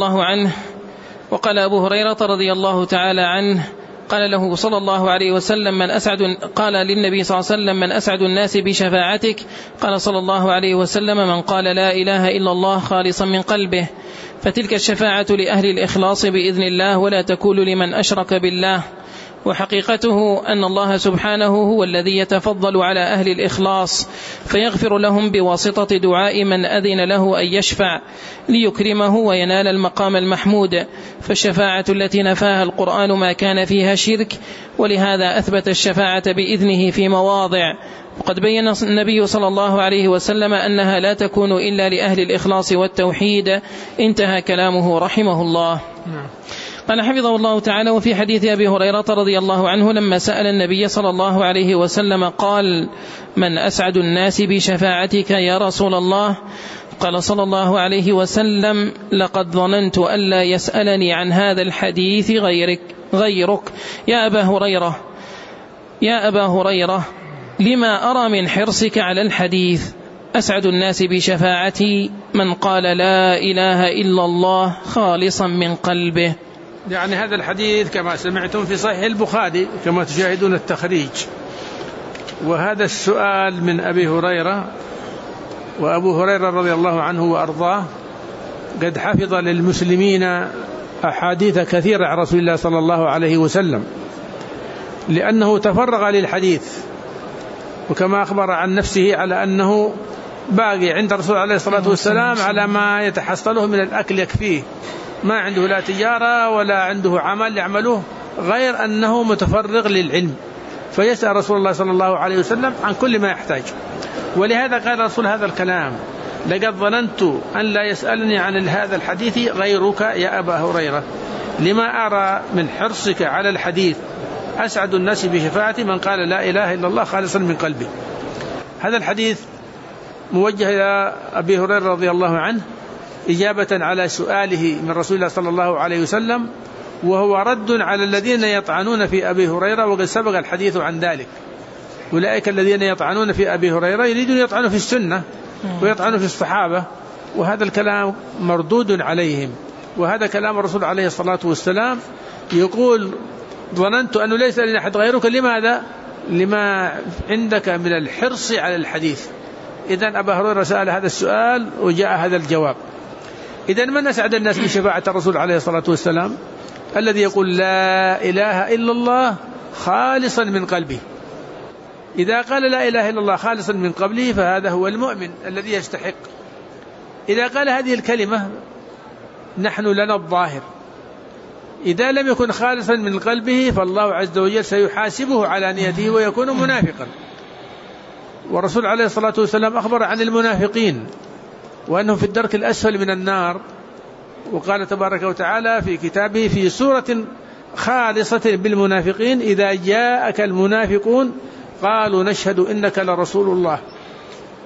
رضي الله تعالى عنه قال له صلى الله عليه وسلم: قال للنبي صلى الله عليه وسلم: من أسعد الناس بشفاعتك؟ قال صلى الله عليه وسلم: من قال لا إله إلا الله خالصا من قلبه. فتلك الشفاعة لأهل الإخلاص بإذن الله، ولا تكون لمن أشرك بالله. وحقيقته أن الله سبحانه هو الذي يتفضل على أهل الإخلاص فيغفر لهم بواسطة دعاء من أذن له أن يشفع ليكرمه وينال المقام المحمود. فالشفاعة التي نفاها القرآن ما كان فيها شرك، ولهذا أثبت الشفاعة بإذنه في مواضع. وقد بين النبي صلى الله عليه وسلم أنها لا تكون إلا لأهل الإخلاص والتوحيد. انتهى كلامه رحمه الله. قال حفظه الله تعالى: وفي حديث أبي هريرة رضي الله عنه لما سأل النبي صلى الله عليه وسلم قال: من أسعد الناس بشفاعتك يا رسول الله؟ قال صلى الله عليه وسلم: لقد ظننت ألا يسألني عن هذا الحديث غيرك يا أبا هريرة لما أرى من حرصك على الحديث. أسعد الناس بشفاعتي من قال لا إله إلا الله خالصا من قلبه. يعني هذا الحديث كما سمعتم في صحيح البخاري كما تشاهدون التخريج. وهذا السؤال من أبي هريرة، وأبو هريرة رضي الله عنه وأرضاه قد حفظ للمسلمين أحاديث كثيرة عن رسول الله صلى الله عليه وسلم، لأنه تفرغ للحديث، وكما أخبر عن نفسه على أنه باقي عند الرسول عليه الصلاة والسلام على ما يتحصله من الأكل يكفيه، ما عنده لا تجارة ولا عنده عمل يعمله غير أنه متفرغ للعلم، فيسأل رسول الله صلى الله عليه وسلم عن كل ما يحتاج. ولهذا قال رسول هذا الكلام: لقد ظننت أن لا يسألني عن هذا الحديث غيرك يا أبا هريرة لما أرى من حرصك على الحديث. أسعد الناس بشفاعتي من قال لا إله إلا الله خالصا من قلبه. هذا الحديث موجه إلى أبي هريرة رضي الله عنه إجابة على سؤاله من رسول الله صلى الله عليه وسلم، وهو رد على الذين يطعنون في أبي هريرة، وقد سبق الحديث عن ذلك. أولئك الذين يطعنون في أبي هريرة يريدون يطعنوا في السنة ويطعنوا في الصحابة، وهذا الكلام مردود عليهم. وهذا كلام الرسول عليه الصلاة والسلام يقول: ظننت أنه ليس لنا أحد غيرك. لماذا؟ لما عندك من الحرص على الحديث. إذن أبا هريرة سأل هذا السؤال وجاء هذا الجواب. إذن من أسعد الناس بشفاعة الرسول عليه الصلاة والسلام؟ الذي يقول لا إله إلا الله خالصا من قلبه. إذا قال لا إله إلا الله خالصا من قلبه فهذا هو المؤمن الذي يستحق. إذا قال هذه الكلمة نحن لنا الظاهر، إذا لم يكن خالصا من قلبه فالله عز وجل سيحاسبه على نيته ويكون منافقا. والرسول عليه الصلاة والسلام أخبر عن المنافقين وأنهم في الدرك الأسفل من النار، وقال تبارك وتعالى في كتابه في سورة خالصة بالمنافقين: إذا جاءك المنافقون قالوا نشهد إنك لرسول الله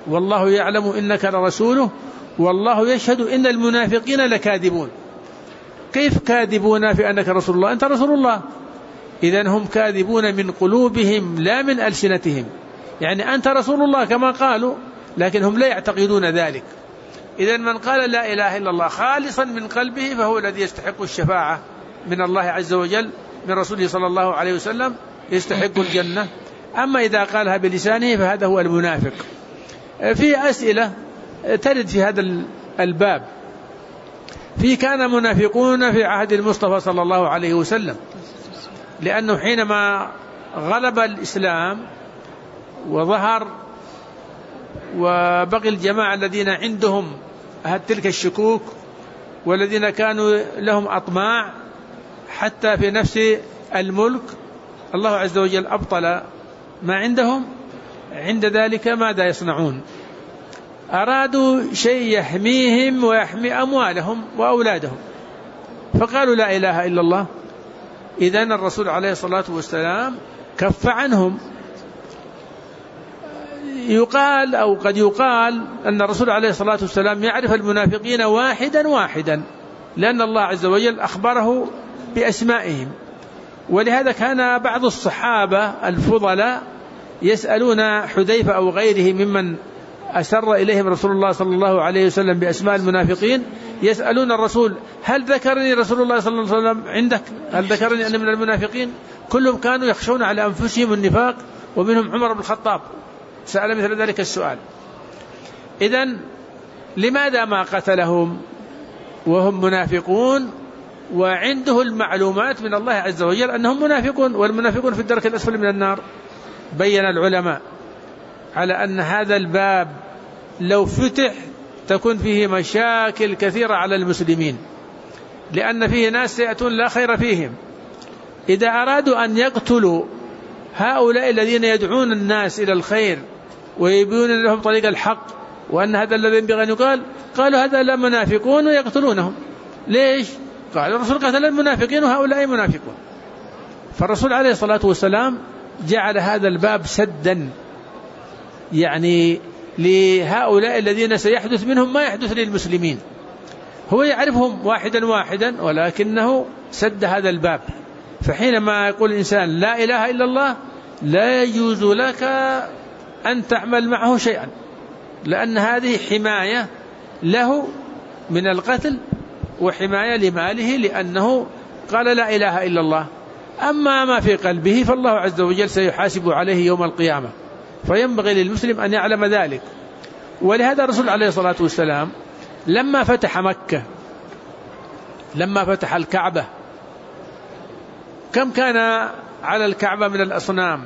والله يعلم إنك لرسوله والله يشهد إن المنافقين لكاذبون. كيف كاذبون في أنك رسول الله؟ أنت رسول الله. إذن هم كاذبون من قلوبهم لا من ألسنتهم، يعني أنت رسول الله كما قالوا، لكن هم لا يعتقدون ذلك. إذن من قال لا إله إلا الله خالصا من قلبه فهو الذي يستحق الشفاعة من الله عز وجل، من رسوله صلى الله عليه وسلم، يستحق الجنة. أما إذا قالها بلسانه فهذا هو المنافق. في أسئلة ترد في هذا الباب. كان منافقون في عهد المصطفى صلى الله عليه وسلم، لأنه حينما غلب الإسلام وظهر وبقي الجماعة الذين عندهم تلك الشكوك والذين كانوا لهم أطماع حتى في نفس الملك، الله عز وجل أبطل ما عندهم. عند ذلك ماذا يصنعون؟ أرادوا شيء يحميهم ويحمي أموالهم وأولادهم، فقالوا لا إله إلا الله. إذن الرسول عليه الصلاة والسلام كف عنهم. يقال أو قد يقال أن الرسول عليه الصلاة والسلام يعرف المنافقين واحدا واحدا، لأن الله عز وجل أخبره بأسمائهم. ولهذا كان بعض الصحابة الفضلاء يسألون حذيفة أو غيره ممن أسر إليهم رسول الله صلى الله عليه وسلم بأسماء المنافقين، يسألون الرسول هل ذكرني رسول الله صلى الله عليه وسلم عندك؟ هل ذكرني أنا من المنافقين؟ كلهم كانوا يخشون على أنفسهم النفاق، ومنهم عمر بن الخطاب سأل مثل ذلك السؤال. إذن لماذا ما قتلهم وهم منافقون وعنده المعلومات من الله عز وجل أنهم منافقون، والمنافقون في الدرك الأسفل من النار؟ بين العلماء على أن هذا الباب لو فتح تكون فيه مشاكل كثيرة على المسلمين، لأن فيه ناس سيأتون لا خير فيهم. إذا أرادوا أن يقتلوا هؤلاء الذين يدعون الناس إلى الخير ويبيون لهم طريق الحق وأن هذا الذي ينبغي أن يقال، قالوا هذا لا منافقون ويقتلونهم. ليش؟ قال الرسول قتل المنافقين وهؤلاء منافقون. فالرسول عليه الصلاة والسلام جعل هذا الباب سدا، يعني لهؤلاء الذين سيحدث منهم ما يحدث للمسلمين. هو يعرفهم واحدا واحدا، ولكنه سد هذا الباب. فحينما يقول الإنسان لا إله إلا الله لا يجوز لك أن تعمل معه شيئا، لأن هذه حماية له من القتل وحماية لماله، لأنه قال لا إله إلا الله. أما ما في قلبه فالله عز وجل سيحاسب عليه يوم القيامة، فينبغي للمسلم أن يعلم ذلك. ولهذا الرسول عليه الصلاة والسلام لما فتح مكة، لما فتح الكعبة، كم كان على الكعبة من الأصنام؟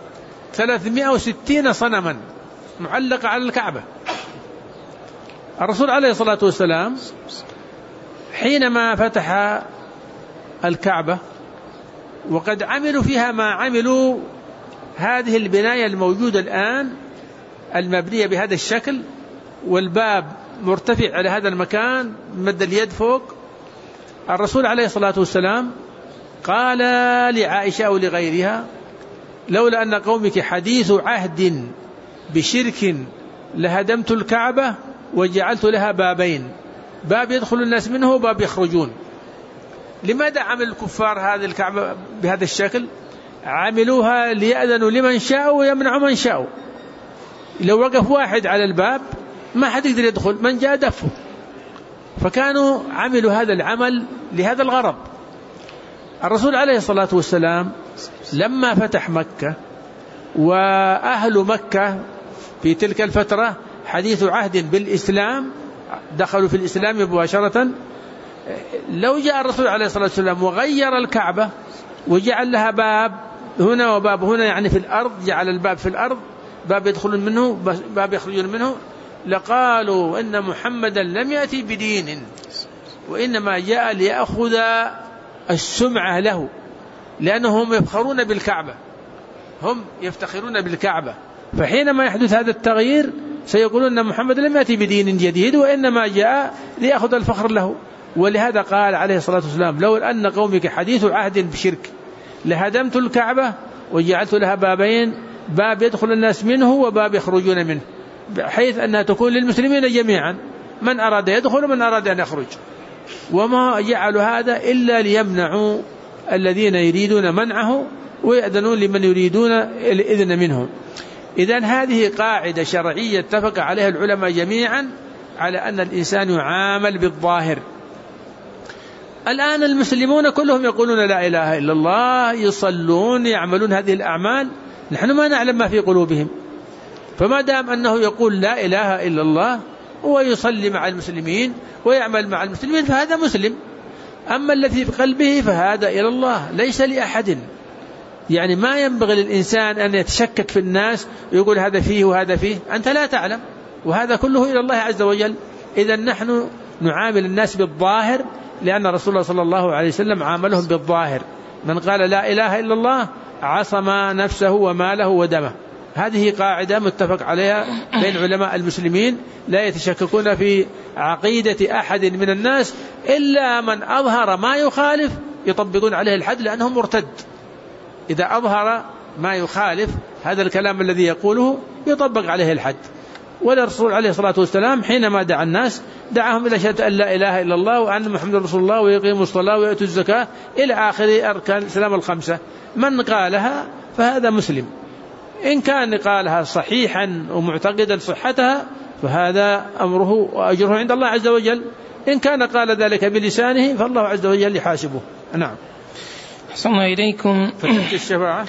360 صنما معلقة على الكعبة. الرسول عليه الصلاة والسلام حينما فتح الكعبة وقد عملوا فيها ما عملوا، هذه البناية الموجودة الآن المبنية بهذا الشكل والباب مرتفع على هذا المكان مد اليد فوق، الرسول عليه الصلاة والسلام قال لعائشة أو لغيرها لولا أن قومك حديث عهد بشرك لهدمت الكعبة وجعلت لها بابين، باب يدخل الناس منه وباب يخرجون. لماذا عمل الكفار هذه الكعبة بهذا الشكل؟ عملوها ليأذنوا لمن شاءوا ويمنعوا من شاءوا. لو وقف واحد على الباب ما حد يقدر يدخل، من جاء دفه. فكانوا عملوا هذا العمل لهذا الغرض. الرسول عليه الصلاة والسلام لما فتح مكة وأهل مكة في تلك الفترة حديث عهد بالإسلام، دخلوا في الإسلام مباشرة، لو جاء الرسول عليه الصلاة والسلام وغير الكعبة وجعل لها باب هنا وباب هنا، يعني في الأرض، جعل الباب في الأرض، باب يدخلون منه باب يخرجون منه، لقالوا إن محمدا لم يأتي بدين وإنما جاء ليأخذ السمعة له، لأنهم يفخرون بالكعبة، هم يفتخرون بالكعبة. فحينما يحدث هذا التغيير سيقولون أن محمد لم يأتي بدين جديد وإنما جاء ليأخذ الفخر له. ولهذا قال عليه الصلاة والسلام لو أن قومك حديث عهد بشرك لهدمت الكعبة وجعلت لها بابين، باب يدخل الناس منه وباب يخرجون منه. بحيث أنها تكون للمسلمين جميعا، من أراد يدخل ومن أراد أن يخرج، وما جعلوا هذا إلا ليمنعوا الذين يريدون منعه ويأذنون لمن يريدون الإذن منهم. إذن هذه قاعدة شرعية اتفق عليها العلماء جميعا على أن الإنسان يعامل بالظاهر. الآن المسلمون كلهم يقولون لا إله إلا الله، يصلون، يعملون هذه الأعمال، نحن ما نعلم ما في قلوبهم، فما دام أنه يقول لا إله إلا الله ويصلي مع المسلمين ويعمل مع المسلمين فهذا مسلم. أما الذي في قلبه فهذا إلى الله ليس لأحد. يعني ما ينبغي للإنسان أن يتشكك في الناس ويقول هذا فيه وهذا فيه، أنت لا تعلم، وهذا كله إلى الله عز وجل. إذا نحن نعامل الناس بالظاهر، لأن رسول الله صلى الله عليه وسلم عاملهم بالظاهر. من قال لا إله إلا الله عصم نفسه وماله ودمه. هذه قاعدة متفق عليها بين علماء المسلمين، لا يتشككون في عقيدة أحد من الناس إلا من أظهر ما يخالف يطبقون عليه الحد لأنه مرتد. إذا أظهر ما يخالف هذا الكلام الذي يقوله يطبق عليه الحد. والرسول عليه الصلاة والسلام حينما دعا الناس دعاهم إلى شهادة أن لا إله إلا الله وأن محمد رسول الله ويقيموا الصلاة ويؤتوا الزكاة إلى آخر أركان الإسلام الخمسة. من قالها فهذا مسلم. إن كان قالها صحيحا ومعتقدا صحتها فهذا أمره وأجره عند الله عز وجل. إن كان قال ذلك بلسانه فالله عز وجل يحاسبه. نعم. أحسن إليكم. فتلك الشفاعة.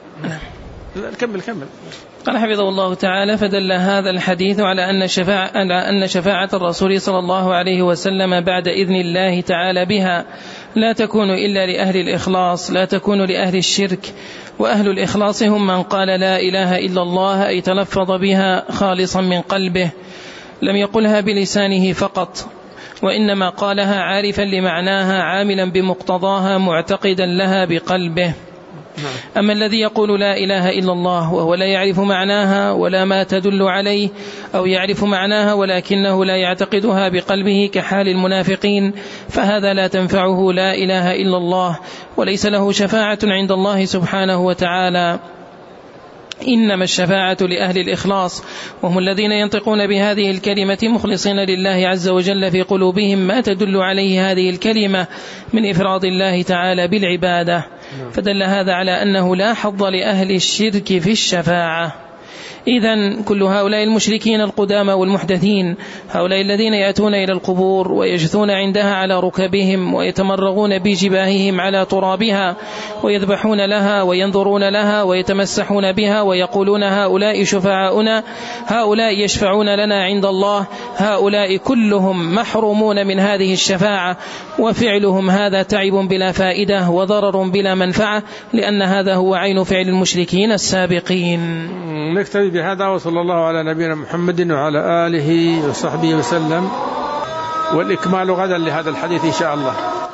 كمل. قال حفظه الله تعالى: فدل هذا الحديث على أن شفاعة الرسول صلى الله عليه وسلم بعد إذن الله تعالى بها لا تكون إلا لأهل الإخلاص، لا تكون لأهل الشرك. وأهل الإخلاص هم من قال لا إله إلا الله، أي تلفظ بها خالصا من قلبه، لم يقلها بلسانه فقط، وإنما قالها عارفا لمعناها عاملا بمقتضاها معتقدا لها بقلبه. أما الذي يقول لا إله إلا الله وهو لا يعرف معناها ولا ما تدل عليه، أو يعرف معناها ولكنه لا يعتقدها بقلبه كحال المنافقين، فهذا لا تنفعه لا إله إلا الله، وليس له شفاعة عند الله سبحانه وتعالى. إنما الشفاعة لأهل الإخلاص، وهم الذين ينطقون بهذه الكلمة مخلصين لله عز وجل في قلوبهم ما تدل عليه هذه الكلمة من إفراد الله تعالى بالعبادة. فدل هذا على أنه لا حظ لأهل الشرك في الشفاعة. إذن كل هؤلاء المشركين القدامى والمحدثين، هؤلاء الذين يأتون إلى القبور ويجثون عندها على ركبهم ويتمرغون بجباههم على ترابها ويذبحون لها وينظرون لها ويتمسحون بها ويقولون هؤلاء شفعاؤنا، هؤلاء يشفعون لنا عند الله، هؤلاء كلهم محرومون من هذه الشفاعة، وفعلهم هذا تعب بلا فائدة وضرر بلا منفعة، لأن هذا هو عين فعل المشركين السابقين. نكتفي بهذا، وصلى الله على نبينا محمد وعلى آله وصحبه وسلم، والإكمال غدا لهذا الحديث إن شاء الله.